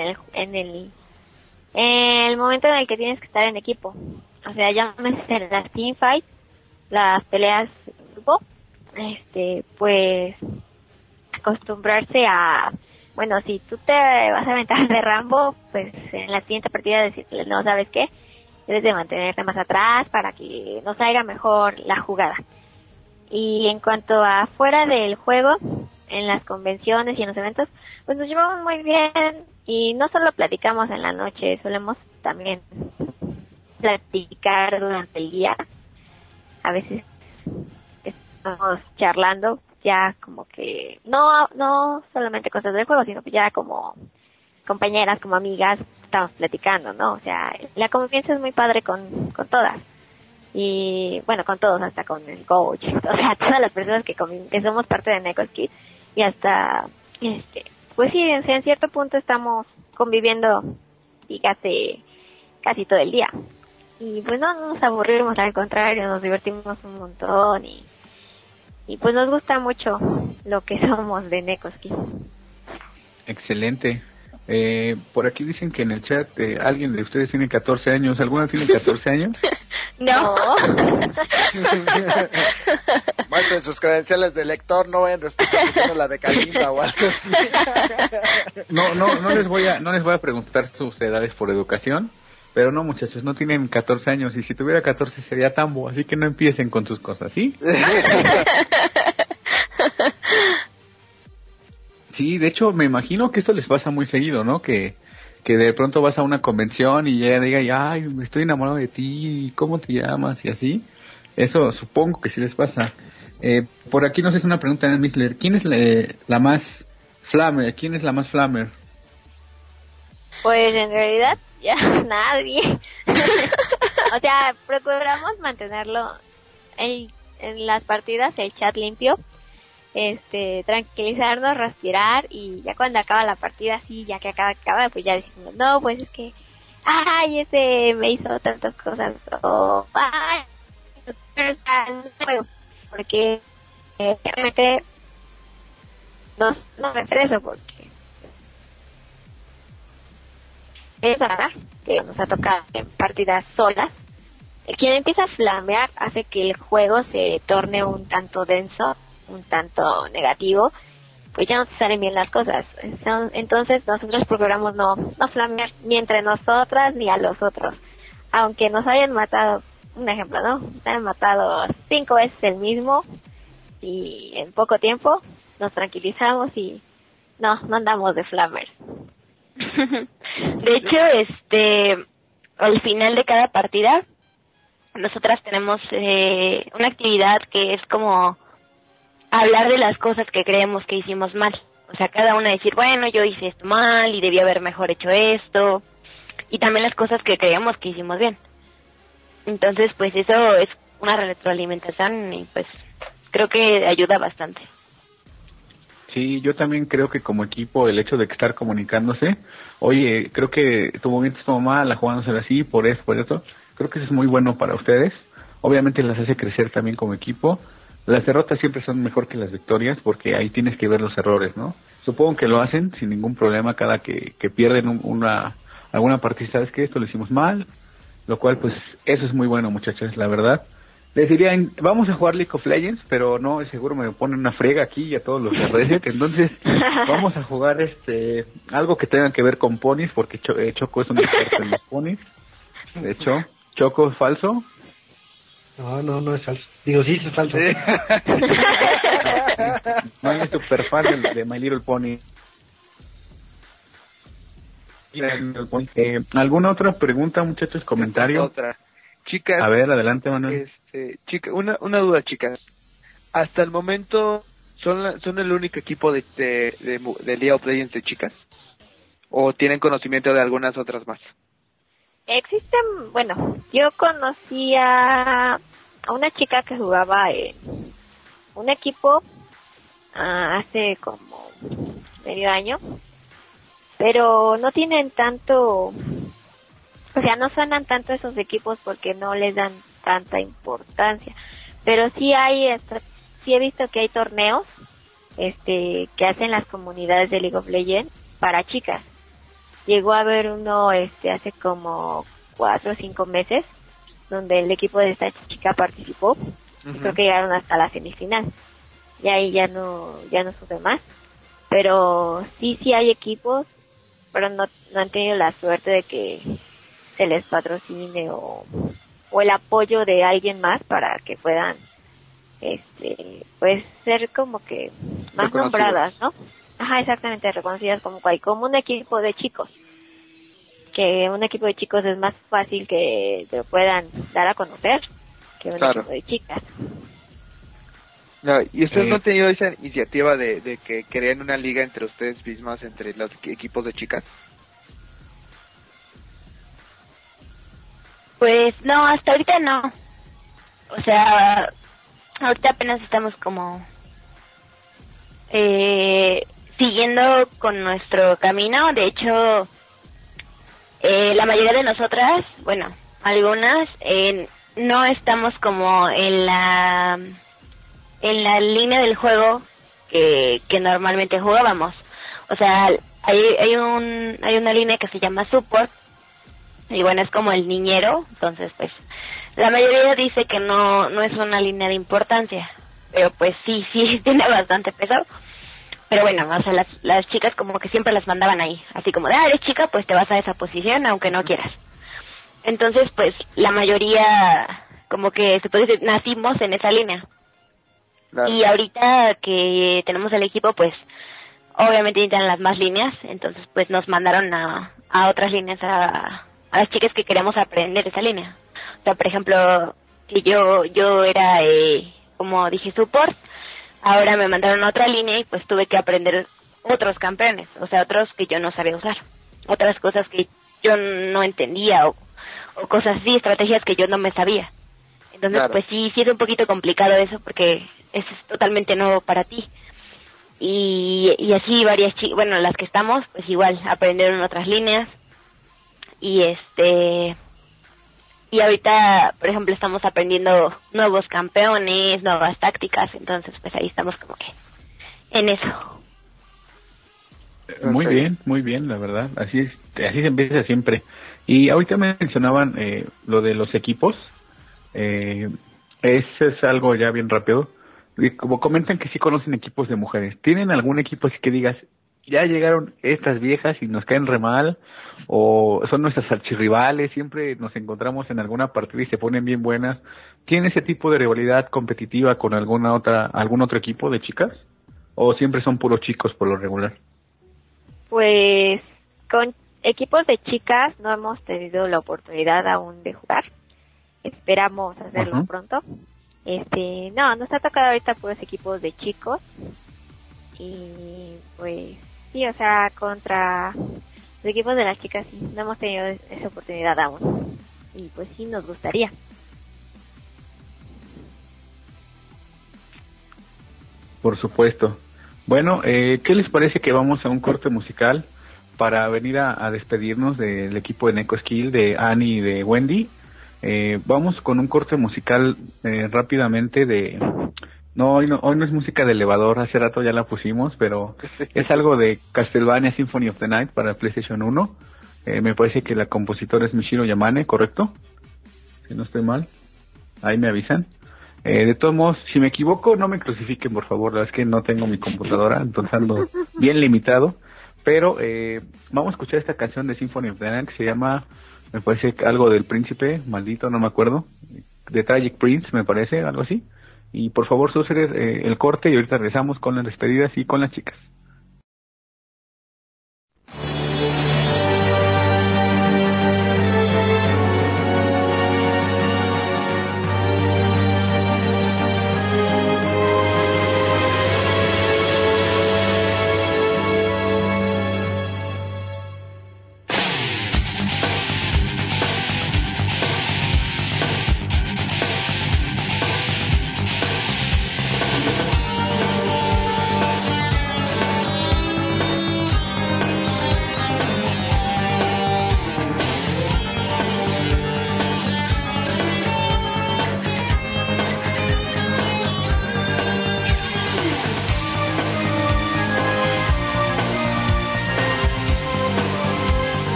el momento en el que tienes que estar en equipo. O sea, ya en las teamfight, las peleas en grupo, pues acostumbrarse a, si tú te vas a aventar de Rambo, pues en la siguiente partida decirle, no, ¿sabes qué? Debes de mantenerte más atrás para que nos salga mejor la jugada. Y en cuanto a fuera del juego, en las convenciones y en los eventos, pues nos llevamos muy bien y no solo platicamos en la noche, solemos también platicar durante el día. A veces estamos charlando ya como que no solamente cosas del juego, sino que ya como compañeras, como amigas, estamos platicando, ¿no? O sea, la convivencia es muy padre con todas. Y con todos, hasta con el coach, o sea, todas las personas que somos parte de Necos Kids, y hasta pues sí, en cierto punto estamos conviviendo, dígase, casi todo el día. Y pues no nos aburrimos, al contrario, nos divertimos un montón y pues nos gusta mucho lo que somos de Necos Kids. Excelente. Por aquí dicen que en el chat alguien de ustedes tiene 14 años. ¿Alguna tiene 14 años? No. Muestren sus credenciales de lector, no vayan después la de Kalimba o algo así. No les voy a preguntar sus edades por educación, pero no, muchachos, no tienen 14 años, y si tuviera 14 sería tambo, así que no empiecen con sus cosas, ¿sí? Sí, de hecho, me imagino que esto les pasa muy seguido, ¿no? Que de pronto vas a una convención y ella diga, ay, estoy enamorado de ti, ¿cómo te llamas? Y así. Eso supongo que sí les pasa. Por aquí nos hace una pregunta en Mixler. ¿Quién es la más flamer? ¿Quién es la más flamer? Pues en realidad ya nadie. O sea, procuramos mantenerlo en las partidas, el chat limpio. Tranquilizarnos, respirar, y ya cuando acaba la partida, sí, ya que acaba, pues ya decimos, no, pues es que, ay, ese me hizo tantas cosas, o, ay, pero está en juego, porque realmente no va a hacer eso, porque es verdad que nos ha tocado en partidas solas. Quien empieza a flamear hace que el juego se torne un tanto denso, un tanto negativo, pues ya no te salen bien las cosas. Entonces nosotros procuramos no flamear ni entre nosotras ni a los otros, aunque nos hayan matado, un ejemplo, ¿no? Nos hayan matado 5 veces el mismo y en poco tiempo nos tranquilizamos y no andamos de flamers. De hecho, al final de cada partida nosotras tenemos una actividad que es como hablar de las cosas que creemos que hicimos mal. O sea, cada una decir, bueno, yo hice esto mal y debí haber mejor hecho esto. Y también las cosas que creemos que hicimos bien. Entonces, pues eso es una retroalimentación y pues creo que ayuda bastante. Sí, yo también creo que como equipo el hecho de que estar comunicándose, oye, creo que tu movimiento estuvo mal, la jugándosela así, por eso, creo que eso es muy bueno para ustedes. Obviamente las hace crecer también como equipo. Las derrotas siempre son mejor que las victorias porque ahí tienes que ver los errores, ¿no? Supongo que lo hacen sin ningún problema cada que pierden alguna partida, ¿sabes qué? Esto lo hicimos mal, lo cual pues eso es muy bueno, muchachos, la verdad. Les dirían, vamos a jugar League of Legends, pero no, seguro me ponen una frega aquí y a todos los de Reset, entonces vamos a jugar algo que tenga que ver con ponis, porque Choco es un experto en los ponis. De hecho, Choco es falso. No es falso. Digo, sí, es falso. No es super fan de My Little Pony. ¿Alguna otra pregunta, muchachos? ¿Comentario? Otra. Chicas. A ver, adelante, Manuel. Una duda, chicas. Hasta el momento, ¿son el único equipo de League of Legends de chicas? ¿O tienen conocimiento de algunas otras más? Existen, bueno, yo conocí a una chica que jugaba en un equipo hace como medio año, pero no tienen tanto, o sea, no suenan tanto esos equipos porque no les dan tanta importancia, pero sí sí he visto que hay torneos que hacen las comunidades de League of Legends para chicas. Llegó a haber uno hace como 4 o 5 meses donde el equipo de esta chica participó. Uh-huh. Creo que llegaron hasta la semifinal. Y ahí ya no supe más. Pero sí hay equipos, pero no han tenido la suerte de que se les patrocine o el apoyo de alguien más para que puedan pues ser como que más nombradas, ¿no? Ajá, exactamente, reconocidas como un equipo de chicos. Que un equipo de chicos es más fácil que te lo puedan dar a conocer que un equipo de chicas. No, ¿y ustedes no han tenido esa iniciativa de que creen una liga entre ustedes mismas, entre los equipos de chicas? Pues no, hasta ahorita no. O sea, ahorita apenas estamos como siguiendo con nuestro camino. De hecho, la mayoría de nosotras, bueno, algunas, no estamos como en la línea del juego que normalmente jugábamos. O sea, hay una línea que se llama support, y bueno, es como el niñero. Entonces pues la mayoría dice que no es una línea de importancia, pero pues sí tiene bastante peso. Pero bueno, o sea, las chicas como que siempre las mandaban ahí, así como eres chica, pues te vas a esa posición aunque no quieras. Entonces pues la mayoría como que se puede decir nacimos en esa línea. Claro. Y ahorita que tenemos el equipo, pues obviamente necesitan las más líneas, entonces pues nos mandaron a otras líneas, a las chicas que queremos aprender esa línea. O sea, por ejemplo, que yo era, como dije, support, ahora me mandaron a otra línea y pues tuve que aprender otros campeones, o sea, otros que yo no sabía usar, otras cosas que yo no entendía o cosas así, estrategias que yo no me sabía. Entonces, claro, pues sí es un poquito complicado eso porque eso es totalmente nuevo para ti. Y así varias chicas, bueno, las que estamos, pues igual aprendieron otras líneas. Y y ahorita, por ejemplo, estamos aprendiendo nuevos campeones, nuevas tácticas, entonces pues ahí estamos como que en eso. Muy bien, la verdad, así se empieza siempre. Y ahorita me mencionaban lo de los equipos, eso es algo ya bien rápido. Y como comentan que sí conocen equipos de mujeres, ¿tienen algún equipo así que digas, ya llegaron estas viejas y nos caen re mal, o son nuestras archirrivales, siempre nos encontramos en alguna partida y se ponen bien buenas? ¿Tienen ese tipo de rivalidad competitiva con algún otro equipo de chicas? ¿O siempre son puros chicos por lo regular? Pues con equipos de chicas no hemos tenido la oportunidad aún de jugar. Esperamos hacerlo pronto. No, nos ha tocado ahorita puros equipos de chicos. Y pues sí, o sea, contra los equipos de las chicas sí, no hemos tenido esa oportunidad aún. Y pues sí, nos gustaría. Por supuesto. Bueno, ¿qué les parece que vamos a un corte musical para venir a despedirnos del equipo de Neko Skill, de Annie y de Wendy? Vamos con un corte musical rápidamente de... No, hoy no es música de elevador, hace rato ya la pusimos, pero es algo de Castlevania Symphony of the Night para PlayStation 1. Me parece que la compositora es Michiru Yamane, ¿correcto? Si no estoy mal. Ahí me avisan. De todos modos, si me equivoco, no me crucifiquen, por favor. La verdad es que no tengo mi computadora, entonces ando bien limitado. Pero vamos a escuchar esta canción de Symphony of the Night que se llama, me parece algo del príncipe, maldito, no me acuerdo. The Tragic Prince, me parece, algo así. Y por favor, sucede el corte y ahorita regresamos con las despedidas y con las chicas.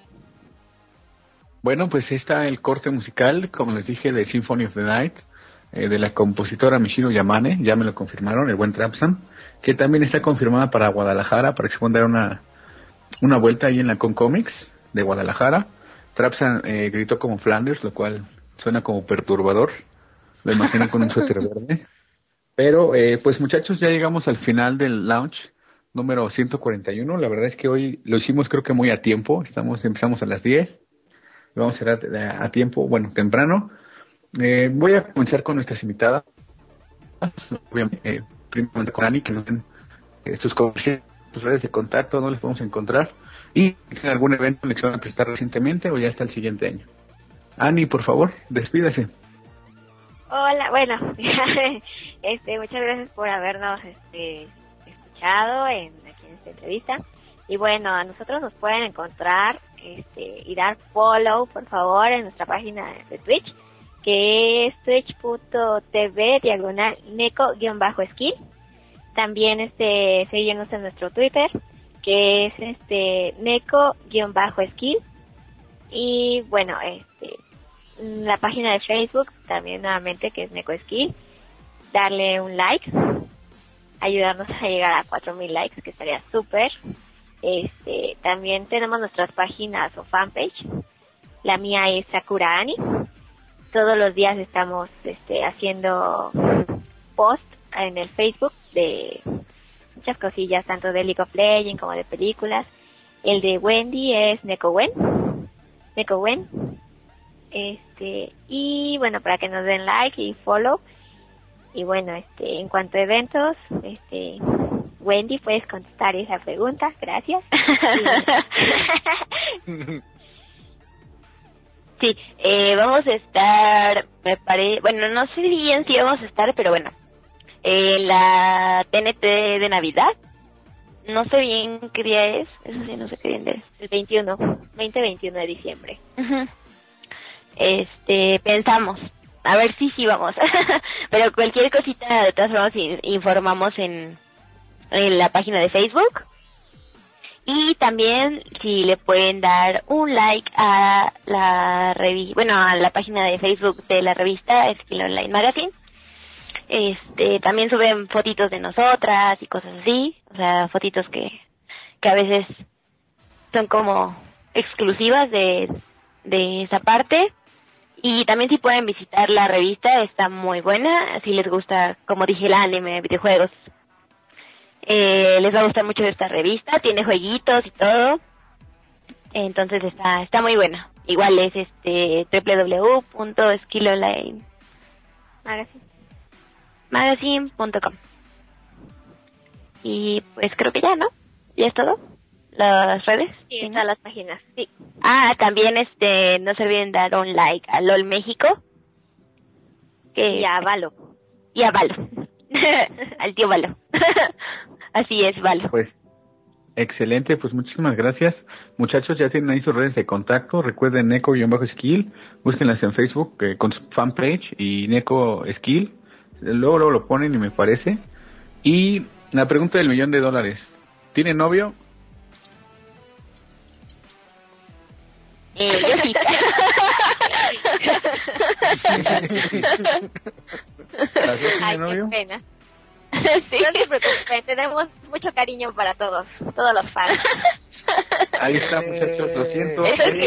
Bueno, pues está el corte musical, como les dije, de Symphony of the Night. de la compositora Michiru Yamane, ya me lo confirmaron, el buen Trapsam, que también está confirmada para Guadalajara, para que se puedan dar una vuelta ahí en la Concomics de Guadalajara. Trapsam gritó como Flanders, lo cual suena como perturbador, lo imagino con un suéter verde. Pero pues muchachos, ya llegamos al final del launch número 141. La verdad es que hoy lo hicimos creo que muy a tiempo. Empezamos a las 10. Vamos a cerrar a tiempo, bueno, temprano. Voy a comenzar con nuestras invitadas. Obviamente, primero con Ani, que nos den sus redes de contacto, no les podemos encontrar. Y en algún evento en el que se van a presentar recientemente o ya está el siguiente año. Ani, por favor, despídase. Hola, bueno, muchas gracias por habernos escuchado aquí en esta entrevista. Y bueno, a nosotros nos pueden encontrar y dar follow, por favor, en nuestra página de Twitch, que es twitch.tv/neko-skill. También seguirnos en nuestro Twitter, que es neko-skill. Y bueno, la página de Facebook también nuevamente, que es Neko Skill. Darle un like, ayudarnos a llegar a 4,000 likes, que estaría súper. También tenemos nuestras páginas o fanpage. La mía es Sakura Ani. Todos los días estamos haciendo post en el Facebook de muchas cosillas, tanto de League of Legends como de películas. El de Wendy es NekoWen. Y bueno, para que nos den like y follow. Y bueno, en cuanto a eventos, Wendy, puedes contestar esa pregunta, gracias. Sí, vamos a estar, bueno, no sé bien si vamos a estar, pero bueno, la TNT de Navidad, no sé bien qué día es, eso sí, no sé qué día es, el 20-21 de diciembre. Uh-huh. Pensamos, a ver si sí vamos, pero cualquier cosita de todas formas informamos en la página de Facebook. Y también si le pueden dar un like a la a la página de Facebook de la revista Skill Online Magazine. También suben fotitos de nosotras y cosas así, o sea, fotitos que a veces son como exclusivas de esa parte. Y también si pueden visitar la revista, está muy buena, si les gusta, como dije, el anime, videojuegos. Les va a gustar mucho esta revista, tiene jueguitos y todo, entonces está muy buena. Igual es www.skillonlinemagazine.com. Y pues creo que ya, ¿no? ¿Ya es todo? ¿Las redes? Sí, están las páginas, sí. Ah, también no se olviden dar un like a LOL México. Y a Valo. Y a Valo. Al tío Valo. Así es, Valo. Pues, excelente, pues muchísimas gracias. Muchachos, ya tienen ahí sus redes de contacto. Recuerden Neko-Skill. Búsquenlas en Facebook con su fanpage y Neko Skill. Luego lo ponen y me parece. Y la pregunta del $1,000,000. ¿Tiene novio? Yo sí. Ay, qué pena. Sí. No se preocupen, tenemos mucho cariño para todos los fans. Ahí está, muchachos, lo siento.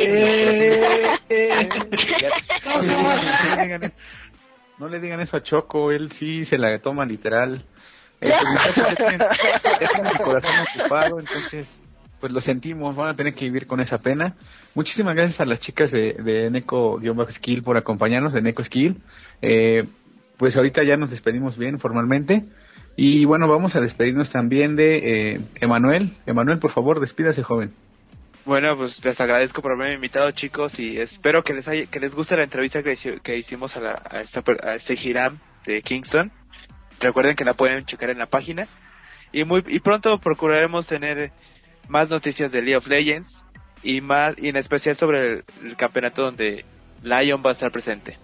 No le digan eso a Choco, él sí se la toma literal. Muchachos, tienen el corazón ocupado, entonces pues lo sentimos, van a tener que vivir con esa pena. Muchísimas gracias a las chicas de Neko-Skill por acompañarnos, de Neko Skill. Pues ahorita ya nos despedimos bien formalmente. Y bueno, vamos a despedirnos también de Emanuel. Emanuel, por favor, despídase, joven. Bueno, pues les agradezco por haberme invitado, chicos, y espero que les guste la entrevista que hicimos a este Hiram de Kingston. Recuerden que la pueden checar en la página. Y pronto procuraremos tener más noticias de League of Legends y en especial sobre el campeonato donde Lion va a estar presente.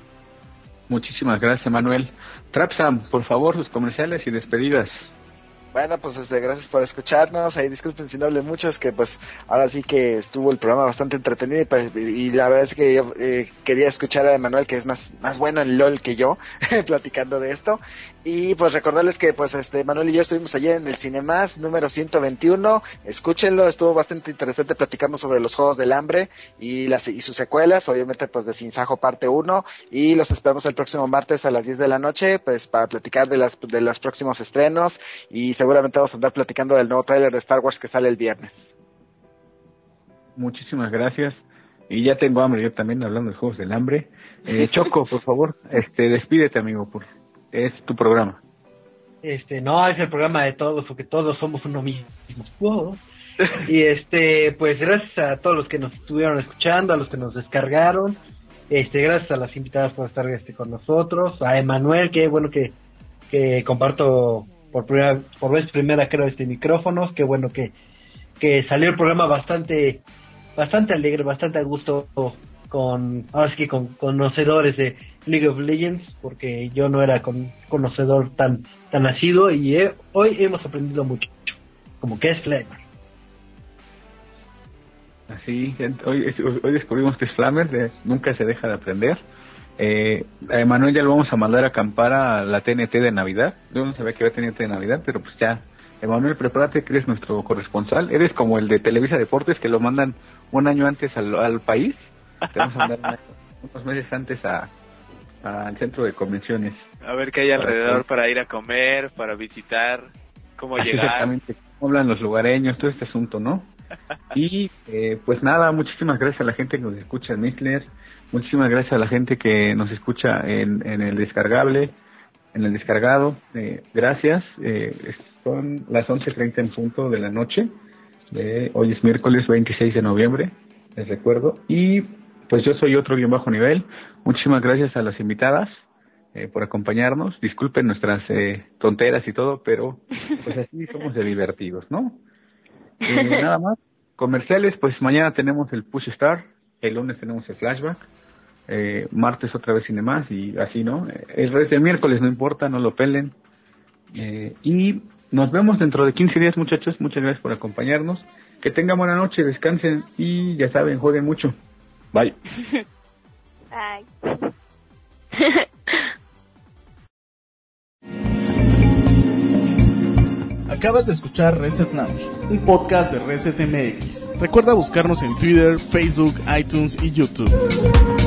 Muchísimas gracias, Manuel. Trapsam, por favor, sus comerciales y despedidas. Bueno, pues gracias por escucharnos. Ahí disculpen si no hablé mucho, es que pues ahora sí que estuvo el programa bastante entretenido y la verdad es que yo quería escuchar a Emanuel, que es más bueno en LOL que yo, platicando de esto. Y pues recordarles que pues Manuel y yo estuvimos allí en el Cinemas número 121, escúchenlo, estuvo bastante interesante, platicamos sobre los Juegos del Hambre y sus secuelas, obviamente pues de Sin Sajo parte 1, y los esperamos el próximo martes a las 10 de la noche, pues para platicar de los próximos estrenos, y seguramente vamos a andar platicando del nuevo tráiler de Star Wars que sale el viernes. Muchísimas gracias. Y ya tengo hambre yo también, hablando de Juegos del Hambre. Choco, por favor, despídete, amigo, es tu programa. No, es el programa de todos, porque todos somos uno mismo. Wow. Y pues gracias a todos los que nos estuvieron escuchando, a los que nos descargaron, gracias a las invitadas por estar con nosotros, a Emanuel, que bueno que comparto por vez primera, creo, micrófonos, qué bueno que salió el programa bastante alegre, bastante a gusto, ahora sí que con conocedores de League of Legends, porque yo no era conocedor tan asiduo, y hoy hemos aprendido mucho, como que es Flammer. Así, hoy descubrimos que es Flammer, nunca se deja de aprender. A Emanuel ya lo vamos a mandar a acampar a la TNT de Navidad. Yo no sabía que era TNT de Navidad, pero pues ya, Emanuel, prepárate, que eres nuestro corresponsal. Eres como el de Televisa Deportes, que lo mandan un año antes al país. Te vamos a mandar unos meses antes al centro de convenciones. A ver qué hay alrededor para ir a comer, para visitar, cómo llegar. Exactamente, cómo hablan los lugareños, todo este asunto, ¿no? Y pues nada, muchísimas gracias a la gente que nos escucha en Mixler, muchísimas gracias a la gente que nos escucha en el descargable, en el descargado. Gracias. Son las 11:30 en punto de la noche. Hoy es miércoles 26 de noviembre, les recuerdo. Y pues yo soy otro _nivel. Muchísimas gracias a las invitadas por acompañarnos. Disculpen nuestras tonteras y todo, pero pues así somos de divertidos, ¿no? Nada más. Comerciales, pues mañana tenemos el Push Star, el lunes tenemos el Flashback, martes otra vez Cinemas, y así, ¿no? El resto del miércoles no importa, no lo pelen. Y nos vemos dentro de 15 días, muchachos. Muchas gracias por acompañarnos. Que tengan buena noche, descansen y ya saben, jueguen mucho. Bye. Bye. Acabas de escuchar Reset Lounge, un podcast de Reset MX. Recuerda buscarnos en Twitter, Facebook, iTunes y YouTube.